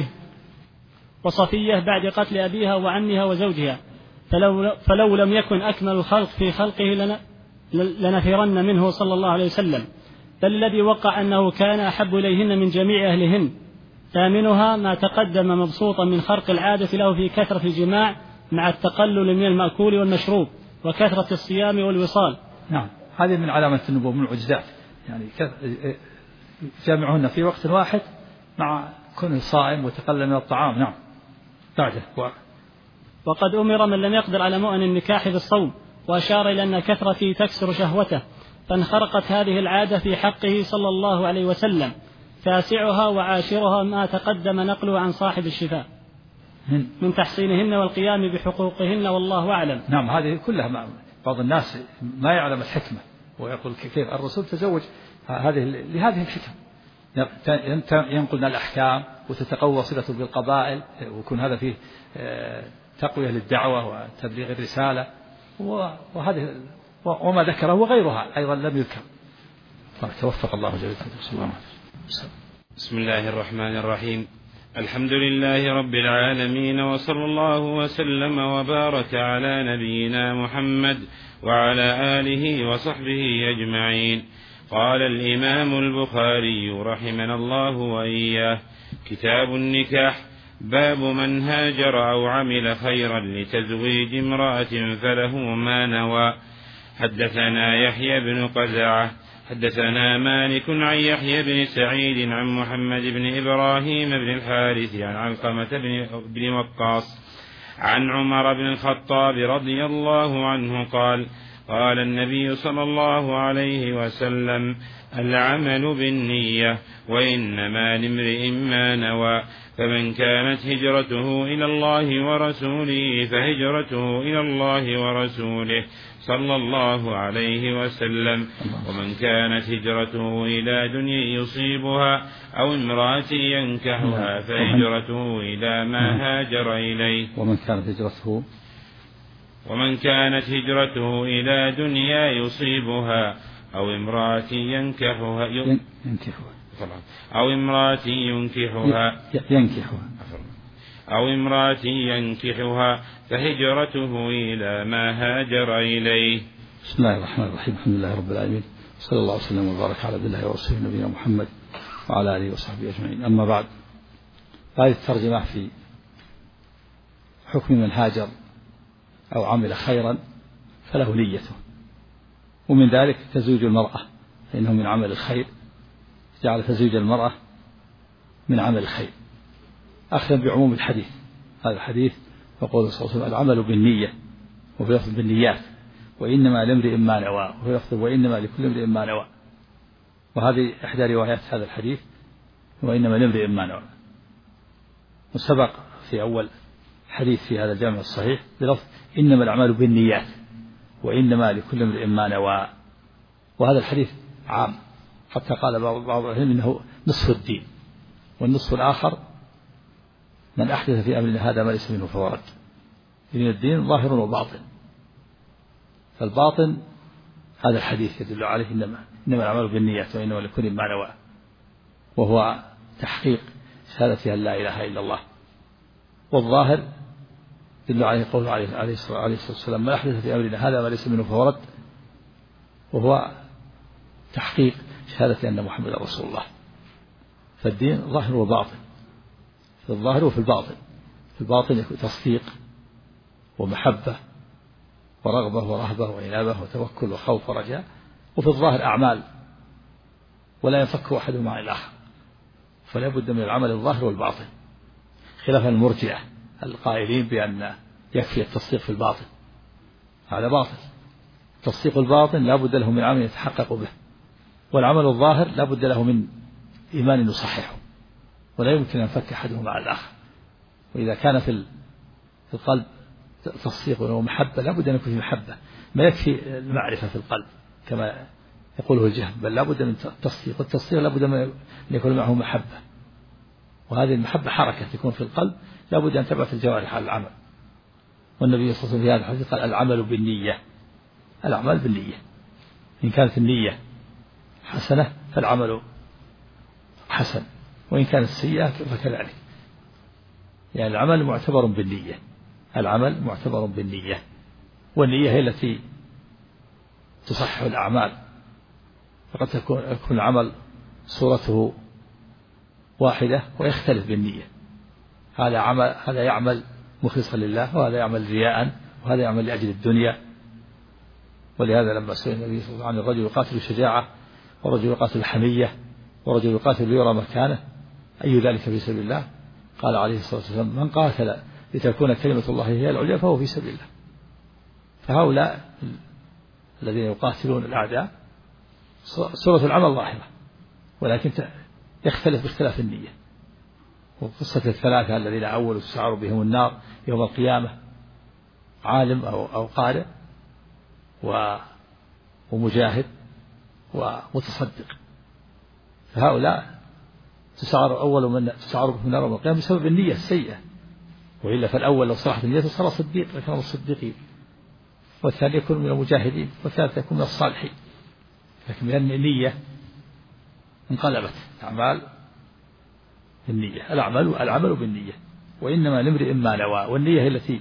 وصفية بعد قتل أبيها وعمها وزوجها، فلو لم يكن أكمل الخلق في خلقه لنفرن منه صلى الله عليه وسلم. بل الذي وقع أنه كان أحب إليهن من جميع أهلهن. ثامنها ما تقدم مبسوطا من خرق العادة له في كثرة الجماع مع التقلل من المأكول والمشروب وكثرة الصيام والوصال. نعم. هذه من علامة النبوة، من العجزات، يعني جامعهن في وقت واحد مع كونه صائم وتقلل من الطعام. نعم. بعده وقد أمر من لم يقدر على مؤن النكاح بالصوم، وأشار إلى أن كثرة تكسر شهوته، فانخرقت هذه العادة في حقه صلى الله عليه وسلم. تاسعها وعاشرها ما تقدم نقله عن صاحب الشفاء من تحصينهن والقيام بحقوقهن، والله أعلم. نعم. هذه كلها بعض الناس ما يعلم الحكمة ويقول كيف الرسول تزوج لهذه الحكم، ينقلنا الأحكام وتتقوى صلته بالقبائل، ويكون هذا فيه تقوية للدعوة وتبليغ الرسالة، وهذه وما ذكره وغيرها أيضا لم يذكر. توفق الله جل وعلا. بسم الله الرحمن الرحيم. الحمد لله رب العالمين، وصلى الله وسلم وبارك على نبينا محمد وعلى آله وصحبه أجمعين. قال الإمام البخاري رحمنا الله وإياه: كتاب النكاح. باب من هاجر أو عمل خيرا لتزويج امرأة فله ما نوى. حدثنا يحيى بن قزعة حدثنا مالك عن يحيى بن سعيد عن محمد بن إبراهيم بن الحارث عن علقمة بن وقاص عن عمر بن الخطاب رضي الله عنه قال: قال النبي صلى الله عليه وسلم: العمل بالنية، وإنما لامرئ ما نوى، فمن كانت هجرته إلى الله ورسوله فهجرته إلى الله ورسوله صلى الله عليه وسلم، ومن كانت هجرته إلى دنيا يصيبها أو امرأة ينكحها فهجرته إلى ما هاجر إليه. ومن كانت هجرته إلى دنيا يصيبها أو امرأة ينكحها أو امرأة ينكحها فهجرته إلى ما هاجر إليه. بسم الله الرحمن الرحيم. الحمد لله رب العالمين، صلى الله وسلم وبارك على عبد الله ورسوله نبينا محمد وعلى آله وصحبه أجمعين. أما بعد، هذه الترجمة في حكم من هاجر أو عمل خيرا فله نيته، ومن ذلك تزويج المرأة، فإنه من عمل الخير، جعل تزويج المرأة من عمل الخير أخذا بعموم الحديث. هذا الحديث يقول صلى الله عليه وسلم: العمل بالنية، وفي لفظ بالنيات، وإنما لامرئ ما نوى، وفي لفظ وإنما لكل امرئ ما نوى. وهذه إحدى روايات هذا الحديث، وإنما لامرئ ما نوى. وسبق في أول حديث في هذا الجامع الصحيح بلفظ إنما الأعمال بالنيات وإنما لكل امرئ ما نوى. وهذا الحديث عام، حتى قال بعض العلماء إنه نصف الدين، والنصف الآخر من أحدث في أمرنا هذا ما ليس منه فهو رد. دين الدين ظاهر وباطن، فالباطن هذا الحديث يدل عليه إنما الأعمال بالنيات وإنما لكل ما نوى، وهو تحقيق شهادة أن لا إله إلا الله. والظاهر يدل عليه قوله عليه الصلاة والسلام: من أحدث في أمرنا هذا ما ليس منه فهو رد، وهو تحقيق شهادة أن محمد رسول الله. فالدين ظاهر وباطن، في الظاهر وفي الباطن. في الباطن يكون تصديق ومحبة ورغبة ورهبة وإنابة وتوكل وخوف ورجاء، وفي الظاهر أعمال ولا ينفك أحدهما عن الآخر، فلا بد من العمل الظاهر والباطن، خلافا المرجئة القائلين بأن يكفي التصديق في الباطن. هذا باطل. تصديق الباطن لا بد له من عمل يتحقق به، والعمل الظاهر لا بد له من إيمان يصححه، ولا يمكن أن ينفك أحدهما عن الآخر. وإذا كان في القلب تصديق ومحبة لا بد أن يكون في محبة، ما يكفي المعرفة في القلب كما يقوله الجهم، بل لا بد من تصديق، والتصديق لا بد من يكون معه محبة، وهذه المحبة حركة تكون في القلب لا بد أن تبعث الجوارح على العمل. والنبي صلى الله عليه وسلم في هذا الحديث قال: العمل بالنية. الأعمال بالنية، إن كانت النية حسنة فالعمل حسن، وإن كانت سيئة فكذلك. يعني العمل معتبر بالنية، العمل معتبر بالنية، والنية هي التي تصحح الأعمال. فقد يكون العمل صورته واحدة ويختلف بالنية، هذا يعمل مخلصا لله، وهذا يعمل رياء، وهذا يعمل لأجل الدنيا. ولهذا لما سئل النبي صلى الله عليه وسلم عن الرجل يقاتل شجاعة، ورجل يقاتل حمية، ورجل يقاتل ليرى مكانه، أي ذلك في سبيل الله؟ قال عليه الصلاة والسلام: من قاتل لتكون كلمة الله هي العليا فهو في سبيل الله. فهؤلاء الذين يقاتلون الأعداء صورة العمل ظاهرة، ولكن يختلف باختلاف النية. وقصة الثلاثة الذين أولوا تسعر بهم النار يوم القيامة: عالم أو قارئ ومجاهد ومتصدق. فهؤلاء أول من تسعر بهم النار يوم القيامة بسبب النية السيئة، وإلا فالأول لو صلحت النية صار صديق لكن من الصديقين، والثاني يكون من المجاهدين، والثالث يكون من الصالحين. لكن لأن النية انقلبت أعمال النية، العمل بالنية، وإنما لامرئ ما نوى. والنية هي التي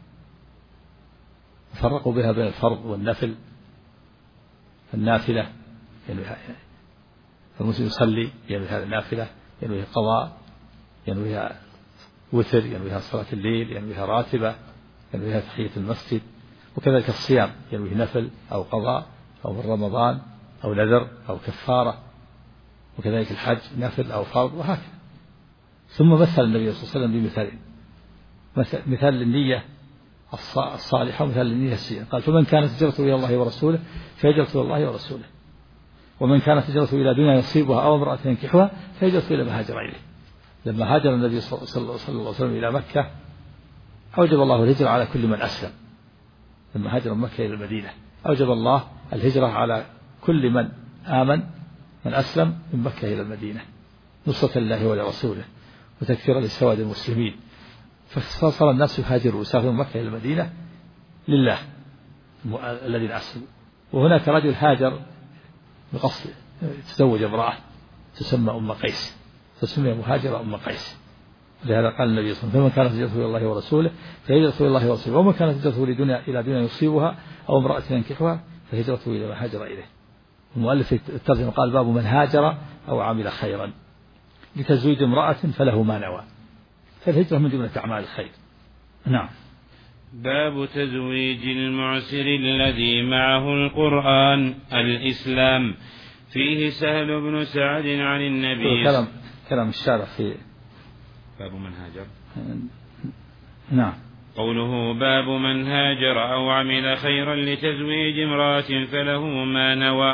فرقوا بها بين الفرض والنفل. النافلة ينويها المسلم يصلي ينويها النافلة، ينويها قضاء، ينويها وتر، ينويها صلاة الليل، ينويها راتبة، ينويها تحية المسجد. وكذلك الصيام ينويه نفل أو قضاء أو من رمضان أو نذر أو كفارة، وكذلك الحج نفل أو فرض، وهكذا. ثم مثل النبي صلى الله عليه وسلم بمثالين: مثال للنية الصالحة ومثال النية السيئة. قال فمن كانت هجرته إلى الله ورسوله فهجرته إلى الله ورسوله، ومن كانت هجرته إلى دنيا يصيبها أو امرأة ينكحها فهجرته إلى ما هاجر إليه. لما هاجر النبي صلى الله عليه وسلم إلى مكة أوجب الله الهجرة على كل من أسلم. لما هاجر من مكة إلى المدينة أوجب الله الهجرة على كل من آمن من أسلم من مكة إلى المدينة نصرة لله ولرسوله وتكثيرا لسواد المسلمين. فصار الناس يهاجروا ويسافرون من مكة إلى المدينة لله الذين أسلموا. وهناك رجل هاجر بقصد تزوج امرأة تسمى أم قيس، فسمي مهاجرة أم قيس. لهذا قال النبي صلى الله عليه وسلم فمن كانت هجرته إلى الله ورسوله فهجرته إلى الله ورسوله، ومن كانت هجرته إلى دنيا يصيبها أو امرأة ينكحها فهجرته إلى ما هاجر إليه. المؤلف الترجمة قال باب من هاجر أو عمل خيرا لتزويج امرأة فله ما نوى، فالهجرة من جملة أعمال الخير. نعم. باب تزويج المعسر الذي معه القرآن الإسلام. فيه سهل بن سعد عن النبي. كلام الشارع في باب من هاجر. نعم. قوله باب من هاجر أو عمل خيرا لتزويج امرأة فله ما نوى.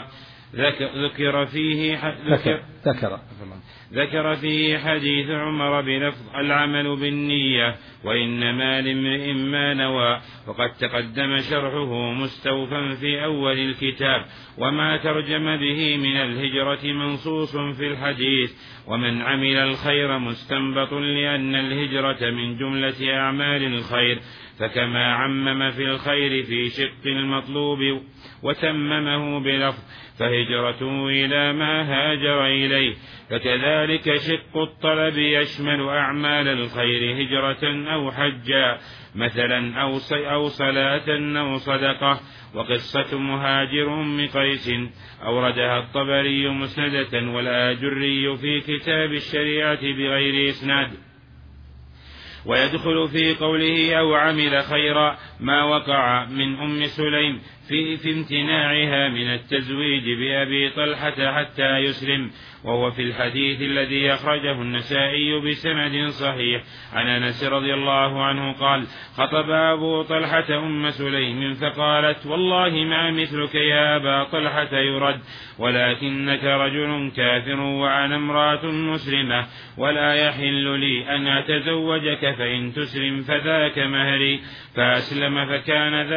ذكر فيه حديث عمر بلفظ العمل بالنية وإنما لامرئ ما نوى، وقد تقدم شرحه مستوفا في أول الكتاب. وما ترجم به من الهجرة منصوص في الحديث. ومن عمل الخير مستنبط لأن الهجرة من جملة أعمال الخير، فكما عمم في الخير في شق المطلوب وتممه بلفظ فهجرته إلى ما هاجر إليه، فكذلك شق الطلب يشمل أعمال الخير هجرة أو حجا مثلا أو صلاة أو صدقة. وقصة مهاجر أم قيس أوردها الطبري مسندة والآجري في كتاب الشريعة بغير إسناد. ويدخل في قوله أو عمل خيرا ما وقع من أم سليم في امتناعها من التزويج بأبي طلحة حتى يسلم، وهو في الحديث الذي أخرجه النسائي بسند صحيح عن أنس رضي الله عنه قال خطب أبو طلحة أم سليم فقالت والله ما مثلك يا أبا طلحة يرد، ولكنك رجل كافر وأنا امرأة مسلمة ولا يحل لي أن أتزوجك، فإن تسلم فذاك مهري. فأسلم فكان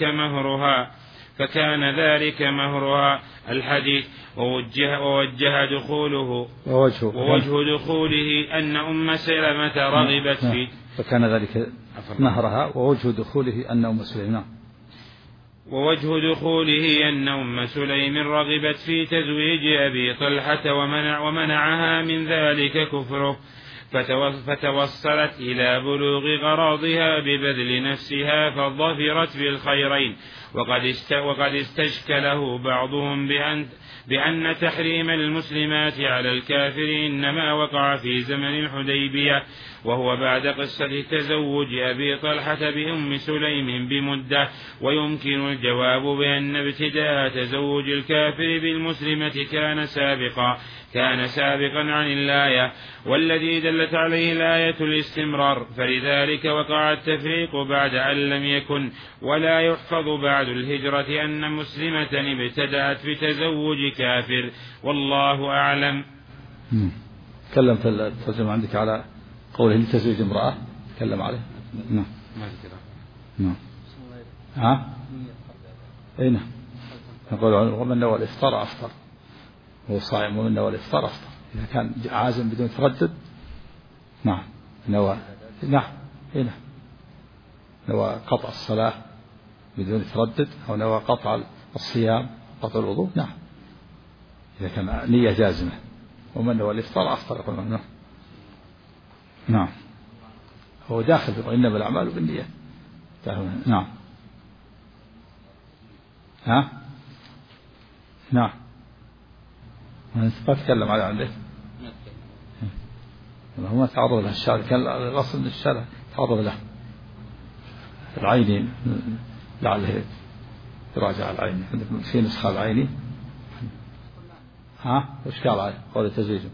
ذلك مهرها الحديث. ووجه دخوله أن أم سلمة رغبت فيه، فكان ذلك مهرها. ووجه دخوله أن أم سليم ووجه دخوله أن أم سليم رغبت في تزويج أبي طلحة ومنعها من ذلك كفره، فتوصلت إلى بلوغ غراضها ببذل نفسها فظفرت بالخيرين. وقد استشكله بعضهم بأن تحريم المسلمات على الكافر إنما وقع في زمن الحديبية، وهو بعد قصة تزوج أبي طلحة بأم سليم بمدة. ويمكن الجواب بأن ابتداء تزوج الكافر بالمسلمة كان سابقا عن الآية، والذي دلت عليه الآية الاستمرار، فلذلك وقع التفريق بعد أن لم يكن. ولا يحفظ بعد الهجرة أن مسلمة ابتدأت بتزوج كافر، والله أعلم. تكلم في الترجمة عندك على قوله لتزوج امرأة، تكلم عليه. نعم. أين نقول ومن نوى الإفطار أفطر، هو صائم ومن نوى الإفطار أفطر إذا كان عازم بدون تردد. نعم نوى. نوى قطع الصلاة بدون تردد، أو نوى قطع الصيام قطع الوضوء. نعم إذا كان نية جازمة. ومن نوى الإفطار أفطر. نعم هو داخل إنما الأعمال بالنية. نعم نعم ما تتكلم على عندك. ما تعرض له الشارع، كان الأصل من الشارع تعرض له العيني، لعله يراجع العيني. عندك في نسخة العيني. وش قال عليه قول تزويجه؟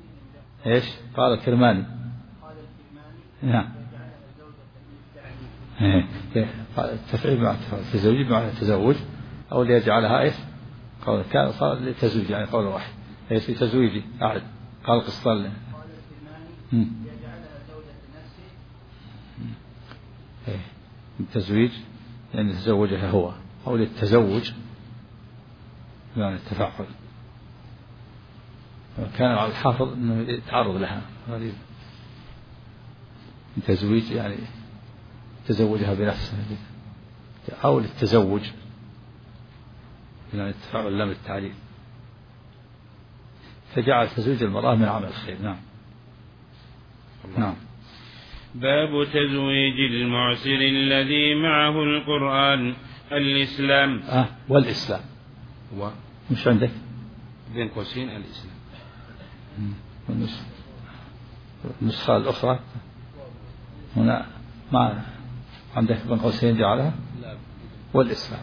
إيش قال الكرماني؟ التفعيل مع التزوج بمعنى التزوج، أو ليجعلها إيش؟ قول كان صار للتزويج يعني قول واحد ليس في تزويجي أعد قال قسطل التزويج يعني تزوجها هو، أو للتزوج يعني التفاعل. كان على الحافظ أنه يتعرض لها غريب التزويج يعني تزوجها بنفسه، أو للتزوج يعني التفاعل لم التعليل، فجعل تزويج المرأة من عمل الخير. نعم. نعم. باب تزويج المعسر الذي معه القرآن الإسلام. والإسلام مش عندك بين قوسين الإسلام. النسخة الأخرى هنا ما عندك بين قوسين جعلها والإسلام.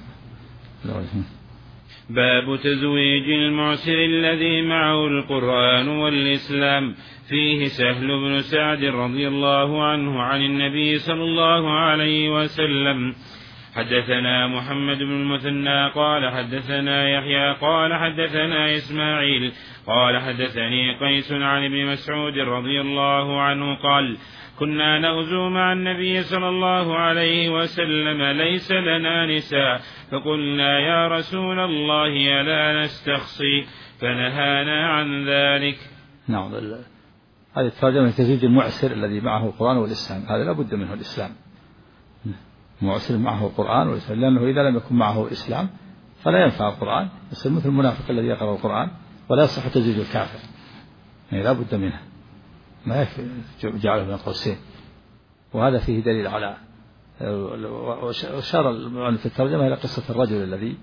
باب تزويج المعسر الذي معه القرآن والإسلام. فيه سهل بن سعد رضي الله عنه عن النبي صلى الله عليه وسلم. حدثنا محمد بن المثنى قال حدثنا يحيى قال حدثنا إسماعيل قال حدثني قيس عن ابن مسعود رضي الله عنه قال كنا نغزو مع النبي صلى الله عليه وسلم ليس لنا نساء فقلنا يا رسول الله ألا نستخصي فنهانا عن ذلك. نعم. هذه الترجمة تزويج المعسر الذي معه القرآن والإسلام، هذا لا بد منه الإسلام. معسر معه القرآن والإسلام، لأنه إذا لم يكن معه إسلام فلا ينفع القرآن، يصير مثل المنافق الذي يقرأ القرآن ولا يصح تزويج الكافر، يعني لا بد منه، ما يكفي جعله من قوسين. وهذا فيه دليل على وأشار في الترجمة إلى قصة الرجل الذي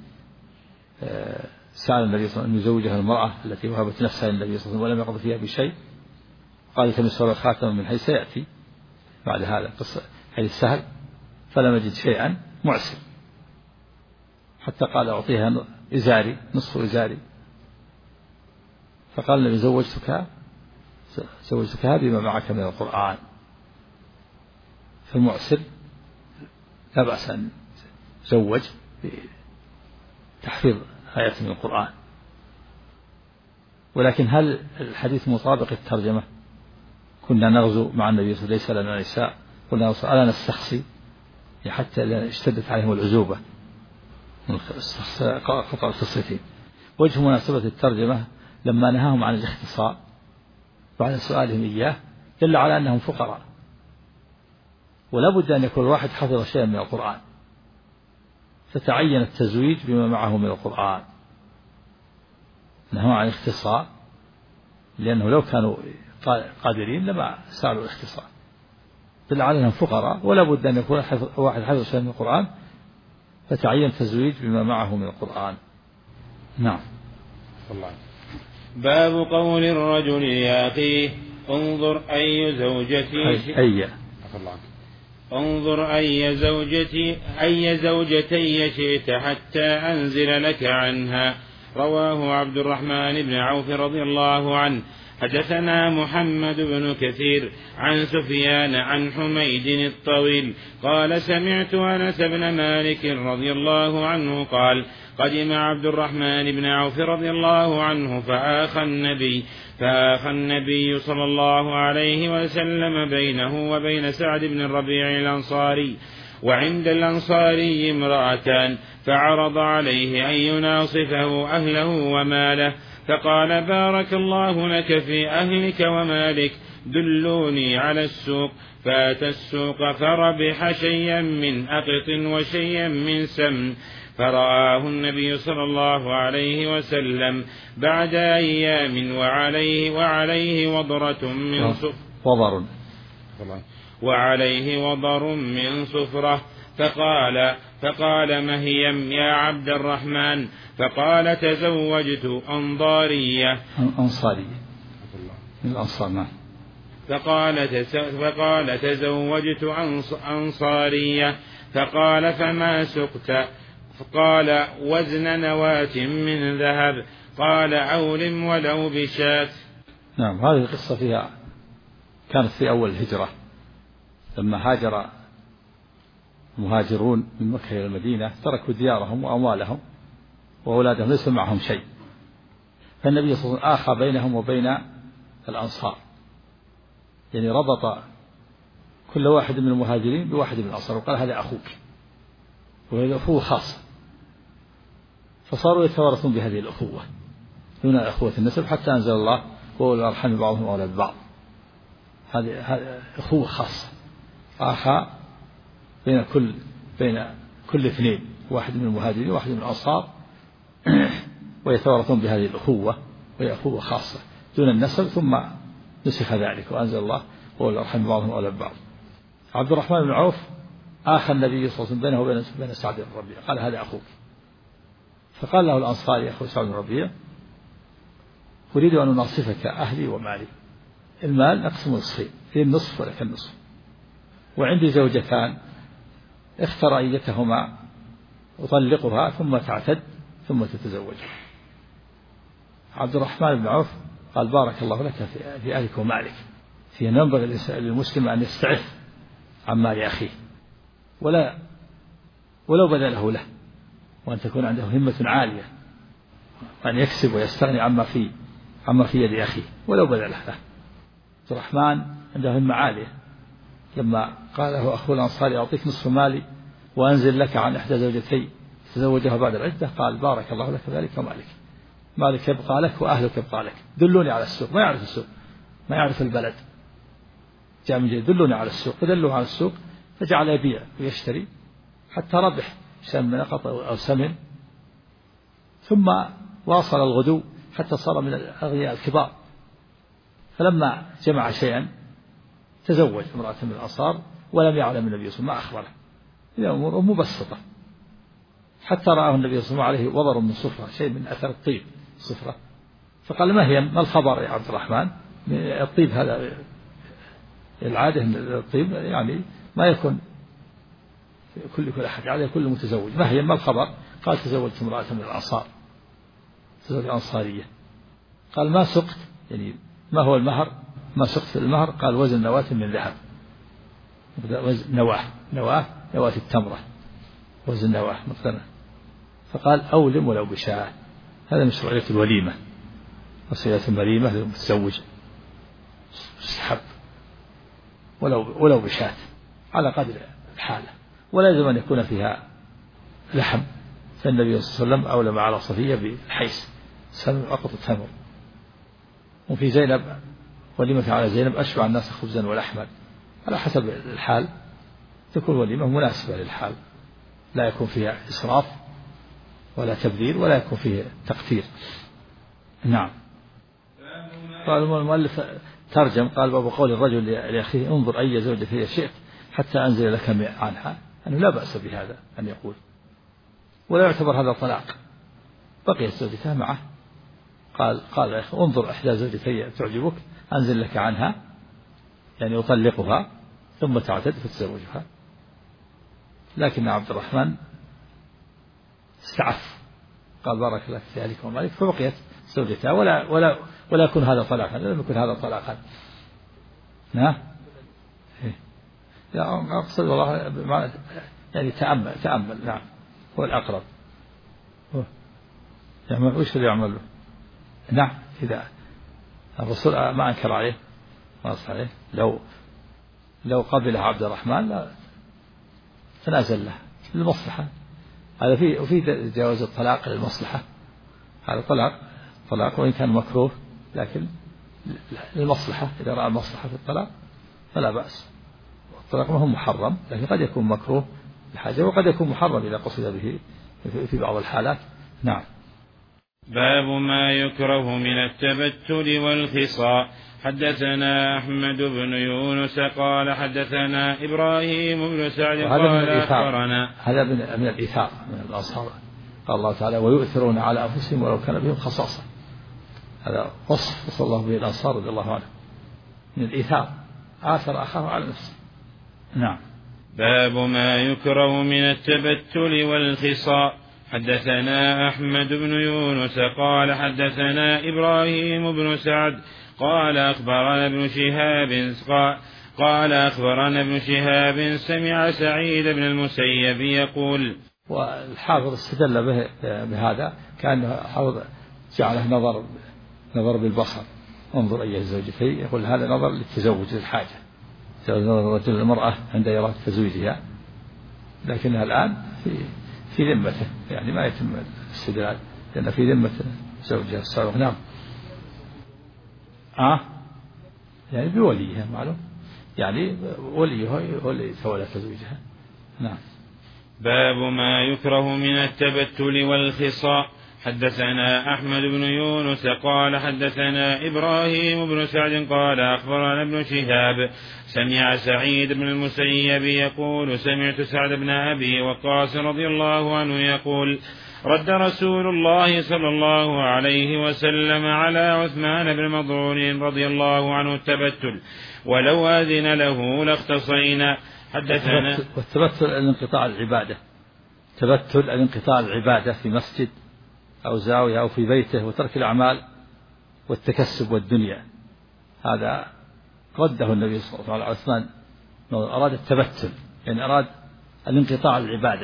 سأل النبي صلى الله عليه وسلم أن يزوجها المرأة التي وهبت نفسها للنبي صلى الله عليه وسلم ولم يقض فيها بشيء، قال تمس ولو خاتما من حيث سيأتي بعد هذا قصة حديث سهل، فلم يجد شيئا معسر حتى قال أعطيها إزاري نصف إزاري، فقال النبي زوجتك بما معك من القرآن. فالمعسر لا بأس أن يزوج بتحفيظ آيات من القرآن، ولكن هل الحديث مطابق الترجمة؟ كنا نغزو مع النبي صلى الله عليه وسلم ليس لنا نساء قلنا ألا نستخصي، حتى اشتدت عليهم العزوبة قطع الخصيتين. وجه مناسبة الترجمة لما نهاهم عن الاختصاء بعد سؤالهم إياه دل على أنهم فقراء، ولا بد أن يكون الواحد حفظ شيئا من القرآن، فتعين التزويج بما معه من القرآن. نهوا عن الاختصاء لأنه لو كانوا قادرين لما سألوا الاختصاء، دل على أنهم فقراء ولا بد أن يكون واحد حفظ شيئا من القرآن، فتعين التزويج بما معه من القرآن. نعم. الله. باب قول الرجل لأخيه انظر أي زوجتي انظر أي زوجتي شئت حتى أنزل لك عنها. رواه عبد الرحمن بن عوف رضي الله عنه. حدثنا محمد بن كثير عن سفيان عن حميد الطويل قال سمعت أنس بن مالك رضي الله عنه قال قدم عبد الرحمن بن عوف رضي الله عنه فآخى النبي صلى الله عليه وسلم بينه وبين سعد بن الربيع الأنصاري، وعند الأنصاري امرأتان، فعرض عليه أن يناصفه أهله وماله، فقال بارك الله لك في أهلك ومالك، دلوني على السوق. فأتى السوق فربح شيئا من أقط وشيئا من سمن، فرآه النبي صلى الله عليه وسلم بعد أيام وعليه وضر من صفرة، فقال مهيم يا عبد الرحمن، فقال تزوجت أنصارية فقال تزوجت أنصارية، فقال فما سقت؟ فقال وزن نواة من ذهب، قال أولم ولو بشاة. نعم. هذه القصة فيها كانت في أول الهجرة لما هاجر المهاجرون من مكة إلى المدينة تركوا ديارهم وأموالهم وأولادهم ليس معهم شيء، فالنبي صلى الله عليه وسلم آخى بينهم وبين الأنصار، يعني ربط كل واحد من المهاجرين بواحد من الأنصار وقال هذا أخوك، وهذا أخوة خاصة، فصاروا يتوارثون بهذه الأخوة دون أخوة النسب، حتى أنزل الله وأولو الأرحام بعضهم أولى ببعض. هذه أخوة خاصة، آخى بين كل اثنين، واحد من المهاجرين وواحد من الأنصار، ويتوارثون بهذه الأخوة، وهي أخوة خاصة دون النسب، ثم نسخ ذلك وأنزل الله وأولو الأرحام بعضهم أولى ببعض. عبد الرحمن بن عوف آخى النبي صلى الله عليه وسلم بينه وبين سعد بن ربيعة، قال هذا أخوك، فقال له الأنصاري أخو سعد بن ربيعة أريد أن أنصفك أهلي ومالي، المال نقسم نصفين، في النصف ولك النصف، وعندي زوجتان اختر أيتهما أطلقها ثم تعتد ثم تتزوجها. عبد الرحمن بن عوف قال بارك الله لك في أهلك ومالك، في ينبغي للمسلم أن يستعف عن مال أخيه ولو بذله له، وأن تكون عنده همة عالية، وأن يكسب ويستغني عما في يد أخيه ولو بذله له. عبد الرحمن عنده همة عالية، لما قال له أخو الأنصاري أعطيك نصف مالي وأنزل لك عن إحدى زوجتي تزوجها بعد العدة، قال بارك الله لك ذلك ومالك، مالك يبقى لك وأهلك يبقى لك، دلوني على السوق، ما يعرف السوق، ما يعرف البلد، جاء من جديد دلوني على السوق، فدلوه على السوق فجعل يبيع ويشتري حتى ربح سهم نقط أو سمن، ثم واصل الغدو حتى صار من الأغنياء الكبار. فلما جمع شيئا تزوج امرأة من الأنصار ولم يعلم النبي صلى الله عليه وسلم، ما أخبره، هي أمور مبسطة، حتى رآه النبي صلى الله عليه وسلم عليه وضر من صفرة، شيء من أثر الطيب صفرة، فقال ما الخبر يا عبد الرحمن؟ الطيب هذا العادة الطيب يعني ما يكون كل أحد عليه، كل متزوج، ما الخبر؟ قال تزوجت امرأة من الأنصار، تزوج أنصارية. قال ما سقت، يعني ما هو المهر؟ ما سقت المهر؟ قال وزن نواة من ذهب، نواة التمرة، وزن نواة مثلا. فقال أولم ولو بشاة، هذا مشروعية الوليمة، وصية الوليمة للمتزوج استحب ولو بشاة على قدر الحالة، ولا يجب أن يكون فيها لحم، فالنبي صلى الله عليه وسلم أولم على صفية بالحيس أقط التمر. وفي زينب وليمة على زينب أشبع الناس خبزا ولحما، على حسب الحال تكون وليمة مناسبة للحال، لا يكون فيها إسراف ولا تبذير ولا يكون فيه تقتير. نعم. قال المؤلف ترجم، قال باب قول الرجل لأخيه انظر أي زوجة هي شئت حتى أنزل لك عنها، أنه لا بأس بهذا أن يقول، ولا يعتبر هذا طلاق، بقيت زوجته معه، قال يا أخي انظر إحدى زوجتي تعجبك أنزل لك عنها، يعني أطلقها ثم تعتد فتزوجها. لكن عبد الرحمن استعف، قال بارك الله في أهلك ومالك، فبقيت زوجتها ولا يكون هذا طلاقا، لم يكن هذا طلاقا. نعم. لا أقصد والله يعني تأمل. نعم هو الأقرب، يعمل وش اللي يعمل له؟ نعم إذا الرسول ما أنكر عليه ما أصح عليه، لو قبلها عبد الرحمن لا تنازل له للمصلحة، هذا وفي جواز الطلاق للمصلحة، هذا طلاق وإن كان مكروه لكن للمصلحة، إذا رأى المصلحة في الطلاق فلا بأس. الطلاق ما هو محرم، لكن قد يكون مكروه لحاجة، وقد يكون محرم إذا قصد به في بعض الحالات. نعم. باب ما يكره من التبتل والخصاء. حدثنا أحمد بن يونس قال حدثنا إبراهيم بن سعد قال أخبرنا. هذا من الإيثار من الأنصار، قال الله تعالى ويؤثرون على أنفسهم ولو كان بهم خصاصة، هذا وصف الله به الأنصار رضي الله عنهم من الإيثار، آثر أخاه على نفسه. نعم. باب ما يكره من التبتل والخصاء. حدثنا أحمد بن يونس قال حدثنا إبراهيم بن سعد قال أخبرنا ابن شهاب قال أخبرنا ابن شهاب سمع سعيد بن المسيب يقول. والحافظ استدل بهذا كأنه حافظ جعله نظر بالبصر، انظر أي الزوجتين، يقول هذا نظر للتزوج للحاجة، نظر الرجل المرأة عند إرادة تزويجها، لكنها الآن في ذمته، يعني ما يتم الاستدلال لأن في ذمة زوجها السابق. نعم. يعني بوليها معلوم، يعني وليها هو اللي يتولى تزويجها. نعم. باب ما يكره من التبتل والخصاء. حدثنا أحمد بن يونس قال حدثنا إبراهيم بن سعد قال أخبرنا ابن شهاب سمع سعيد بن المسيب يقول سمعت سعد بن أبي وقاص رضي الله عنه يقول رد رسول الله صلى الله عليه وسلم على عثمان بن مظعون رضي الله عنه التبتل ولو أذن له لاختصينا. حدثنا. والتبتل الانقطاع العبادة، تبتل الانقطاع العبادة في مسجد أو زاوية أو في بيته وترك الأعمال والتكسب والدنيا، هذا رده النبي صلى الله عليه وسلم. عثمان أراد التبتل، يعني أراد الانقطاع العبادة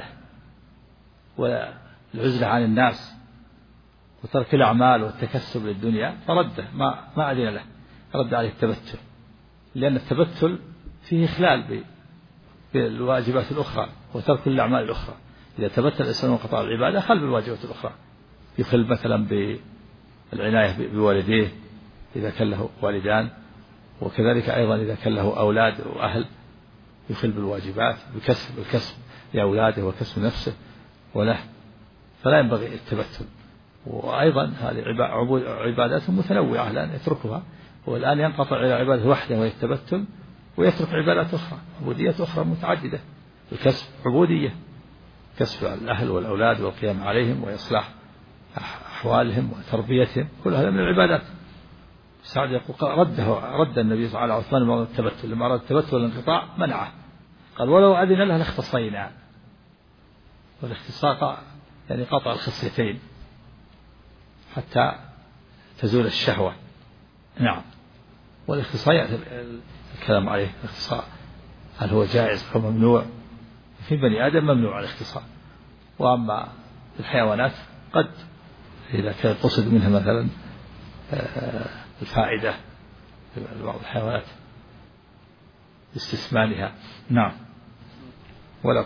والعزلة عن الناس وترك الأعمال والتكسب للدنيا، فرده ما أذن له، رد عليه التبتل، لأن التبتل فيه إخلال بالواجبات الأخرى وترك الأعمال الأخرى. إذا تبتل الإنسان وانقطاع العبادة خل بالواجبات الأخرى، يخل مثلا بالعناية بوالديه إذا كان له والدان، وكذلك أيضا إذا كان له أولاد وأهل يخل بالواجبات بالكسب لأولاده وكسب نفسه وله، فلا ينبغي التبتل. وأيضا هذه عبادات متنوعة لأن يتركها، والآن ينقطع إلى عبادة واحدة وهي التبتل ويترك عبادات أخرى، عبوديات أخرى متعددة. الكسب عبودية، كسب الأهل والأولاد والقيام عليهم وإصلاح أحوالهم وتربيتهم، كل هذا من العبادات. سعد يقول رد النبي صلى الله عليه وسلم على التبتل، لما أراد التبتل والانقطاع منعه، قال ولو أذن له لاختصينا. والاختصاء يعني قطع الخصيتين حتى تزول الشهوة. نعم. والاختصاء الكلام عليه الاختصاء هل هو جائز أو ممنوع؟ في بني آدم ممنوع الاختصاء، وأما الحيوانات قد إذا كان قصد منها مثلا الفائدة بعض الحيوانات باستثمانها. نعم. ولو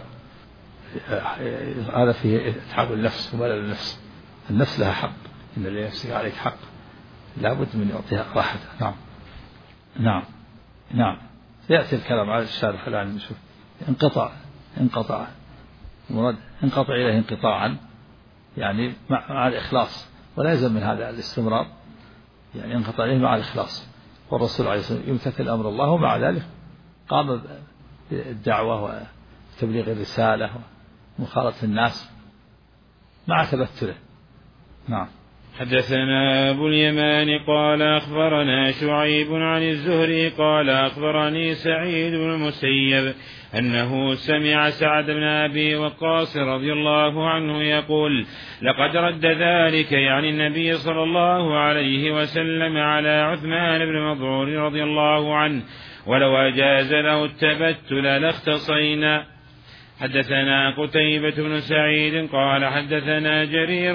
هذا فيه إتعاب النفس وملل النفس، النفس لها حق، إن لنفسك عليك حق لا بد من يعطيها راحتها. نعم. نعم. نعم. يأتي الكلام على الشارح الآن نشوف انقطع مراد انقطع إليه انقطاعا، يعني مع الإخلاص، ولا يلزم من هذا الاستمرار، يعني انقطع إليه مع الإخلاص. والرسول عليه الصلاة والسلام يمتثل أمر الله ومع ذلك قام بالدعوة وتبليغ الرسالة ومخالطة الناس مع تبتله. نعم. حدثنا أبو اليمان قال أخبرنا شعيب عن الزهري قال أخبرني سعيد بن المسيب أنه سمع سعد بن أبي وقاص رضي الله عنه يقول لقد رد ذلك يعني النبي صلى الله عليه وسلم على عثمان بن مظعون رضي الله عنه ولو أجاز له التبتل لاختصينا. حدثنا قتيبة بن سعيد قال حدثنا جرير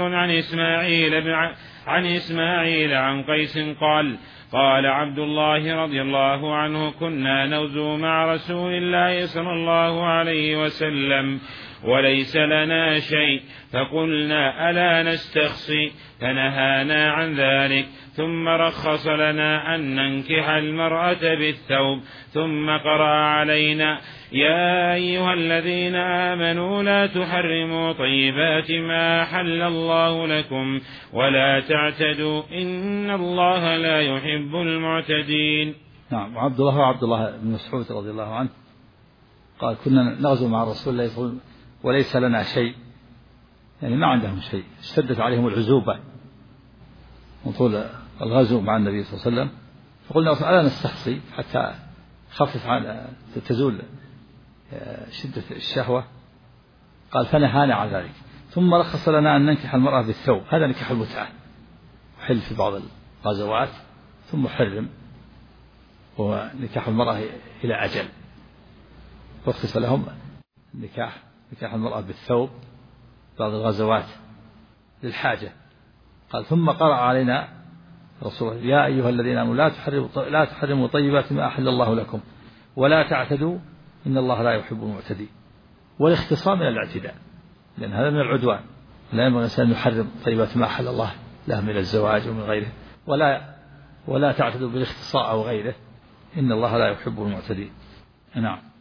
عن إسماعيل عن قيس قال عبد الله رضي الله عنه كنا نغزو مع رسول الله صلى الله عليه وسلم وليس لنا شيء فقلنا ألا نستخصي فنهانا عن ذلك ثم رخص لنا أن ننكح المرأة بالثوب ثم قرأ علينا يا أيها الذين آمنوا لا تحرموا طيبات ما حل الله لكم ولا تعتدوا إن الله لا يحب المعتدين. نعم. وعبد الله بن مسعود رضي الله عنه قال كنا نغزو مع رسول الله صلى الله عليه وسلم وليس لنا شيء، يعني ما عندهم شيء، اشتدت عليهم العزوبة من طول الغزو مع النبي صلى الله عليه وسلم، فقلنا ألا نستحصي حتى خفف عن تزول شدة الشهوة، قال فنهانا عن ذلك ثم رخص لنا أن ننكح المرأة بالثوب، هذا نكاح المتعة، حل في بعض الغزوات ثم حرم، هو نكاح المرأة إلى أجل، رخص لهم نكاح المرأة بالثوب بعض الغزوات للحاجة. قال ثم قرأ علينا رسول الله يا أيها الذين آمنوا لا تحرموا طيبات ما أحل الله لكم ولا تعتدوا إن الله لا يحب المعتدين. والاختصام من الاعتداء، لأن هذا من العدوان، لا ينبغي الإنسان يحرم طيبات ما أحل الله له من الزواج ومن غيره، ولا تعتدوا بالاختصاء أو غيره، إن الله لا يحب المعتدين. نعم.